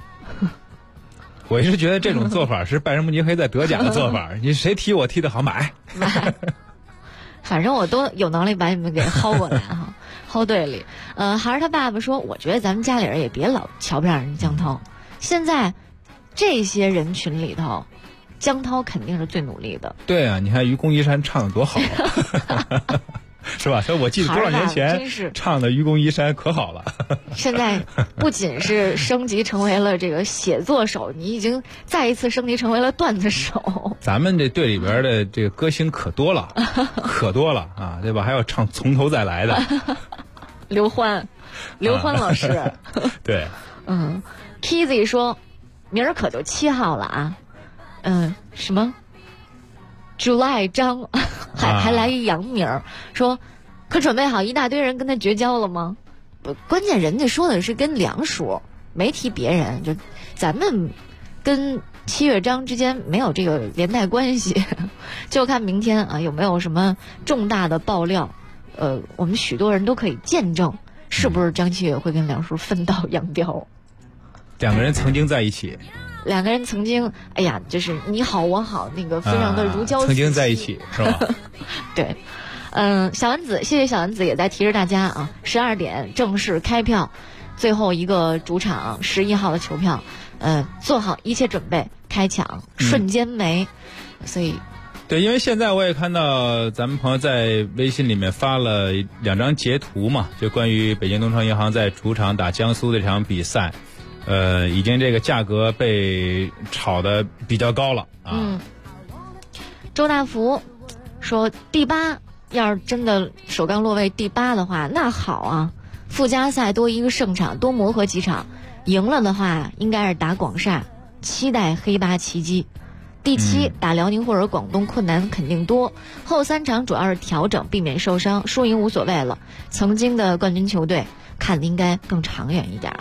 我一直觉得这种做法是拜仁慕尼黑在德甲的做法，你谁踢我踢得好买， 反正我都有能力把你们给薅过来薅队里。还是他爸爸说，我觉得咱们家里人也别老瞧不上人江涛，现在这些人群里头，江涛肯定是最努力的。 对啊，你看愚公移山唱得多好是吧？所以我记得多少年前唱的愚公移山可好了现在不仅是升级成为了这个写作手，你已经再一次升级成为了段子手。 咱们这队里边的这个歌星可多了对吧？还有唱从头再来的刘欢老师对 Kizzy 说明儿可就7号了什么 July 张还来一洋名说，可准备好一大堆人跟他绝交了吗？关键人家说的是跟梁叔，没提别人，就咱们跟7月章之间没有这个连带关系，就看明天有没有什么重大的爆料。我们许多人都可以见证，是不是张7月会跟梁叔分道扬镳？ 两个人曾经在一起。 两个人曾经，就是你好我好，那个非常的如胶似漆， 曾经在一起是吧？ 对，小丸子，谢谢小丸子也在提示大家12点正式开票，最后一个主场11号的球票，做好一切准备，开抢瞬间没，所以。 对，因为现在我也看到咱们朋友在微信里面发了2张截图嘛，就关于北京东方银行在主场打江苏的这场比赛。已经这个价格被炒得比较高了周大福说第8要是真的首钢落位第8的话，那好啊，附加赛多一个胜场，多磨合几场，赢了的话应该是打广厦，期待黑八奇迹。第7打辽宁或者广东困难肯定多，后3场主要是调整，避免受伤，输赢无所谓了。曾经的冠军球队看的应该更长远一点。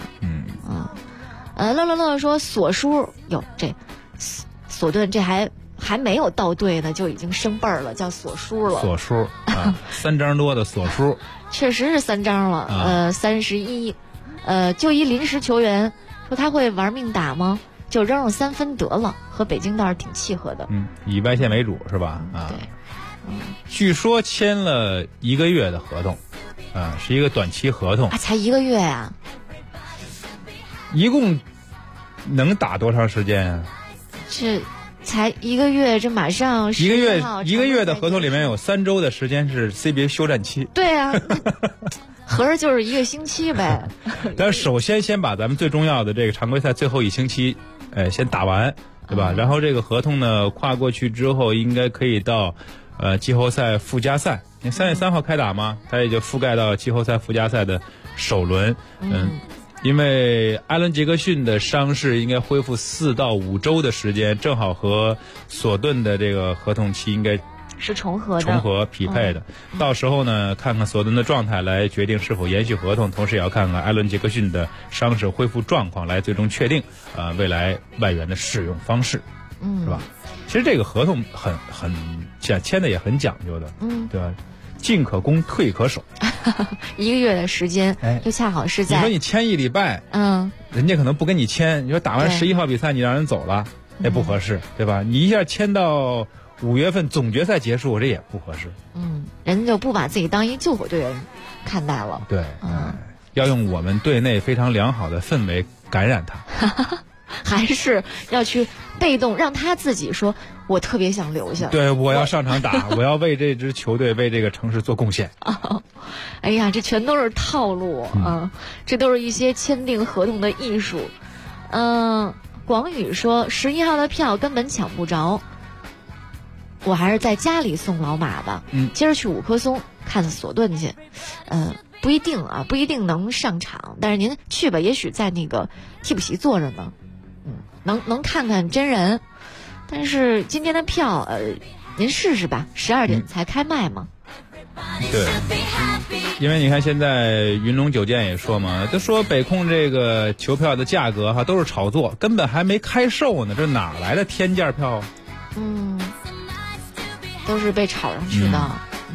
乐说索叔哟，这索顿这还没有到队呢，就已经升辈儿了，叫索叔了。 索叔啊，3张多的索叔， 确实是3张了。31，就一临时球员，说他会玩命打吗？就扔3分得了，和北京倒是挺契合的。 以外线为主是吧？啊，对。据说签了1个月的合同，是一个短期合同。 才1个月啊？ 一共能打多长时间啊？ 这才1个月，这马上一个月的合同里面有3周的时间是 CBA 休战期。 对啊。合着就是1个星期呗。 但是首先把咱们最重要的这个常规赛最后1星期，先打完，对吧？然后这个合同呢跨过去之后，应该可以到季后赛附加赛。你3月3号开打嘛，它也就覆盖到季后赛附加赛的首轮。因为艾伦杰克逊的伤势应该恢复4到5周的时间，正好和索顿的这个合同期应该是重合匹配的。到时候呢，看看索顿的状态来决定是否延续合同，同时也要看看艾伦杰克逊的伤势恢复状况，来最终确定未来外援的使用方式，是吧？其实这个合同很签的也很讲究的，对吧？进可攻，退可守。 1个月的时间，就恰好是在你说你签1礼拜，人家可能不跟你签。你说打完11号比赛，你让人走了，也不合适，对吧？你一下签到5月份总决赛结束，这也不合适。 人家就不把自己当一救火队员看待了。 对，要用我们队内非常良好的氛围感染他。 还是要去被动让他自己说，我特别想留下。 对，我要上场打，我要为这支球队、为这个城市做贡献。 哎呀，这全都是套路啊！这都是一些签订合同的艺术。广宇说11号的票根本抢不着，我还是在家里送老马吧。今儿去5棵松看索顿去。不一定啊，不一定能上场，但是您去吧，也许在那个替补席坐着呢。能看看真人。但是今天的票，您试试吧，12点才开卖嘛。 对，因为你看现在云龙酒店也说嘛，都说北控这个球票的价格都是炒作，根本还没开售呢，这哪来的天价票？ 都是被炒上去的。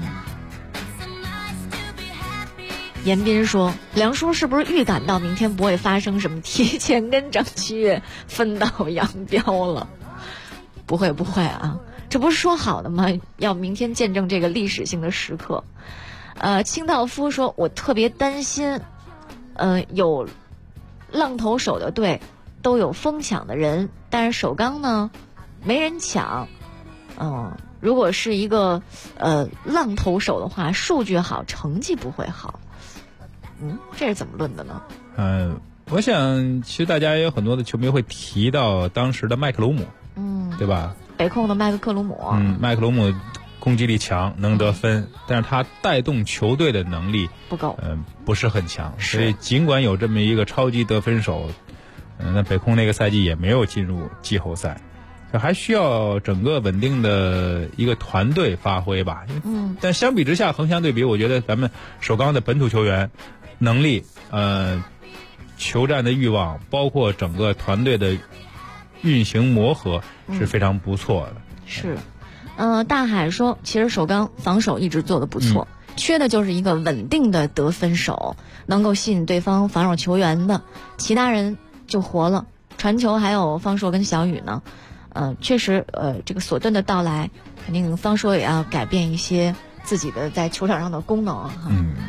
严斌说，梁叔是不是预感到明天不会发生什么，提前跟张七月分道扬镳了？不会啊，这不是说好的吗？要明天见证这个历史性的时刻。清道夫说，我特别担心，有浪投手的队都有疯抢的人，但是首钢呢没人抢。如果是一个浪投手的话，数据好，成绩不会好。这是怎么论的呢？ 我想其实大家也有很多的球迷会提到当时的麦克鲁姆，对吧？ 北控的麦克鲁姆， 麦克鲁姆攻击力强，能得分，但是他带动球队的能力不够， 不是很强。所以尽管有这么一个超级得分手，那北控那个赛季也没有进入季后赛，还需要整个稳定的一个团队发挥吧。但相比之下，横向对比，我觉得咱们首钢的本土球员能力，球战的欲望，包括整个团队的运行磨合是非常不错的。 是，大海说，其实首钢防守一直做得不错，缺的就是一个稳定的得分手，能够吸引对方防守球员的，其他人就活了。传球还有方硕跟小雨呢，确实，这个索顿的到来，肯定方硕也要改变一些自己的在球场上的功能哈。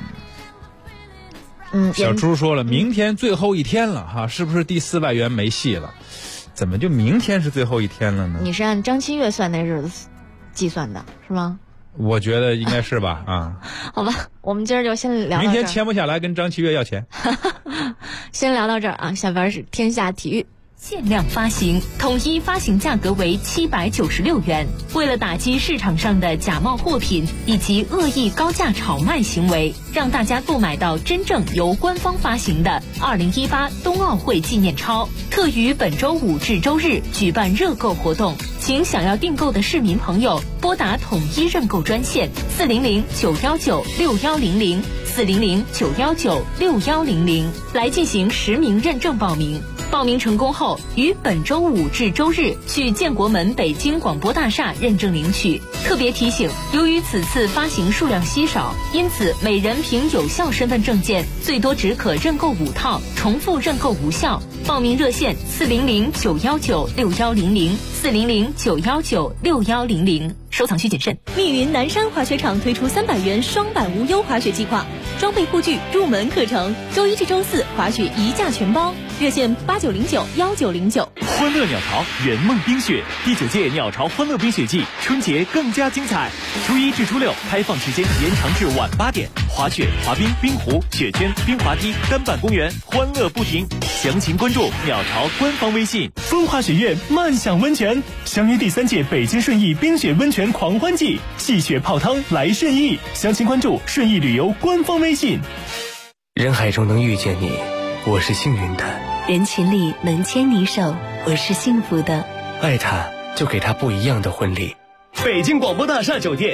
小朱说了，明天最后一天了哈，是不是第4外援没戏了？怎么就明天是最后一天了呢？ 你是按张七月算那日子计算的是吗？ 我觉得应该是吧啊。 好吧，我们今儿就先聊到这儿。 明天签不下来跟张七月要钱。 先聊到这儿啊，下边是天下体育。 限量发行，统一发行价格为796元。为了打击市场上的假冒货品以及恶意高价炒卖行为，让大家购买到真正由官方发行的2018冬奥会纪念钞，特于本周5至周日举办热购活动。请想要订购的市民朋友拨打统一认购专线400-919-6100 400-919-6100来进行实名认证报名。报名成功后，于本周5至周日去建国门北京广播大厦认证领取。特别提醒，由于此次发行数量稀少，因此每人凭有效身份证件最多只可认购5套，重复认购无效。报名热线400-919-6100 400-919-6100。收藏需谨慎。 密云南山滑雪场推出300元双板无忧滑雪计划，装备护具入门课程，周1至周4滑雪一价全包。热线8909-1909。 欢乐鸟巢圆梦冰雪第9届鸟巢欢乐冰雪季春节更加精彩，初1至初6开放时间延长至晚8点，滑雪、滑冰、冰壶、雪圈、冰滑梯、单板公园欢乐不停。详情关注鸟巢官方微信。 风华雪苑漫享温泉相约第3届北京顺义冰雪温泉狂欢季，戏雪泡汤来顺义。详情关注顺义旅游官方微信。 人海中能遇见你，我是幸运的； 人群里能牵你手，我是幸福的。 爱他，就给他不一样的婚礼。 北京广播大厦酒店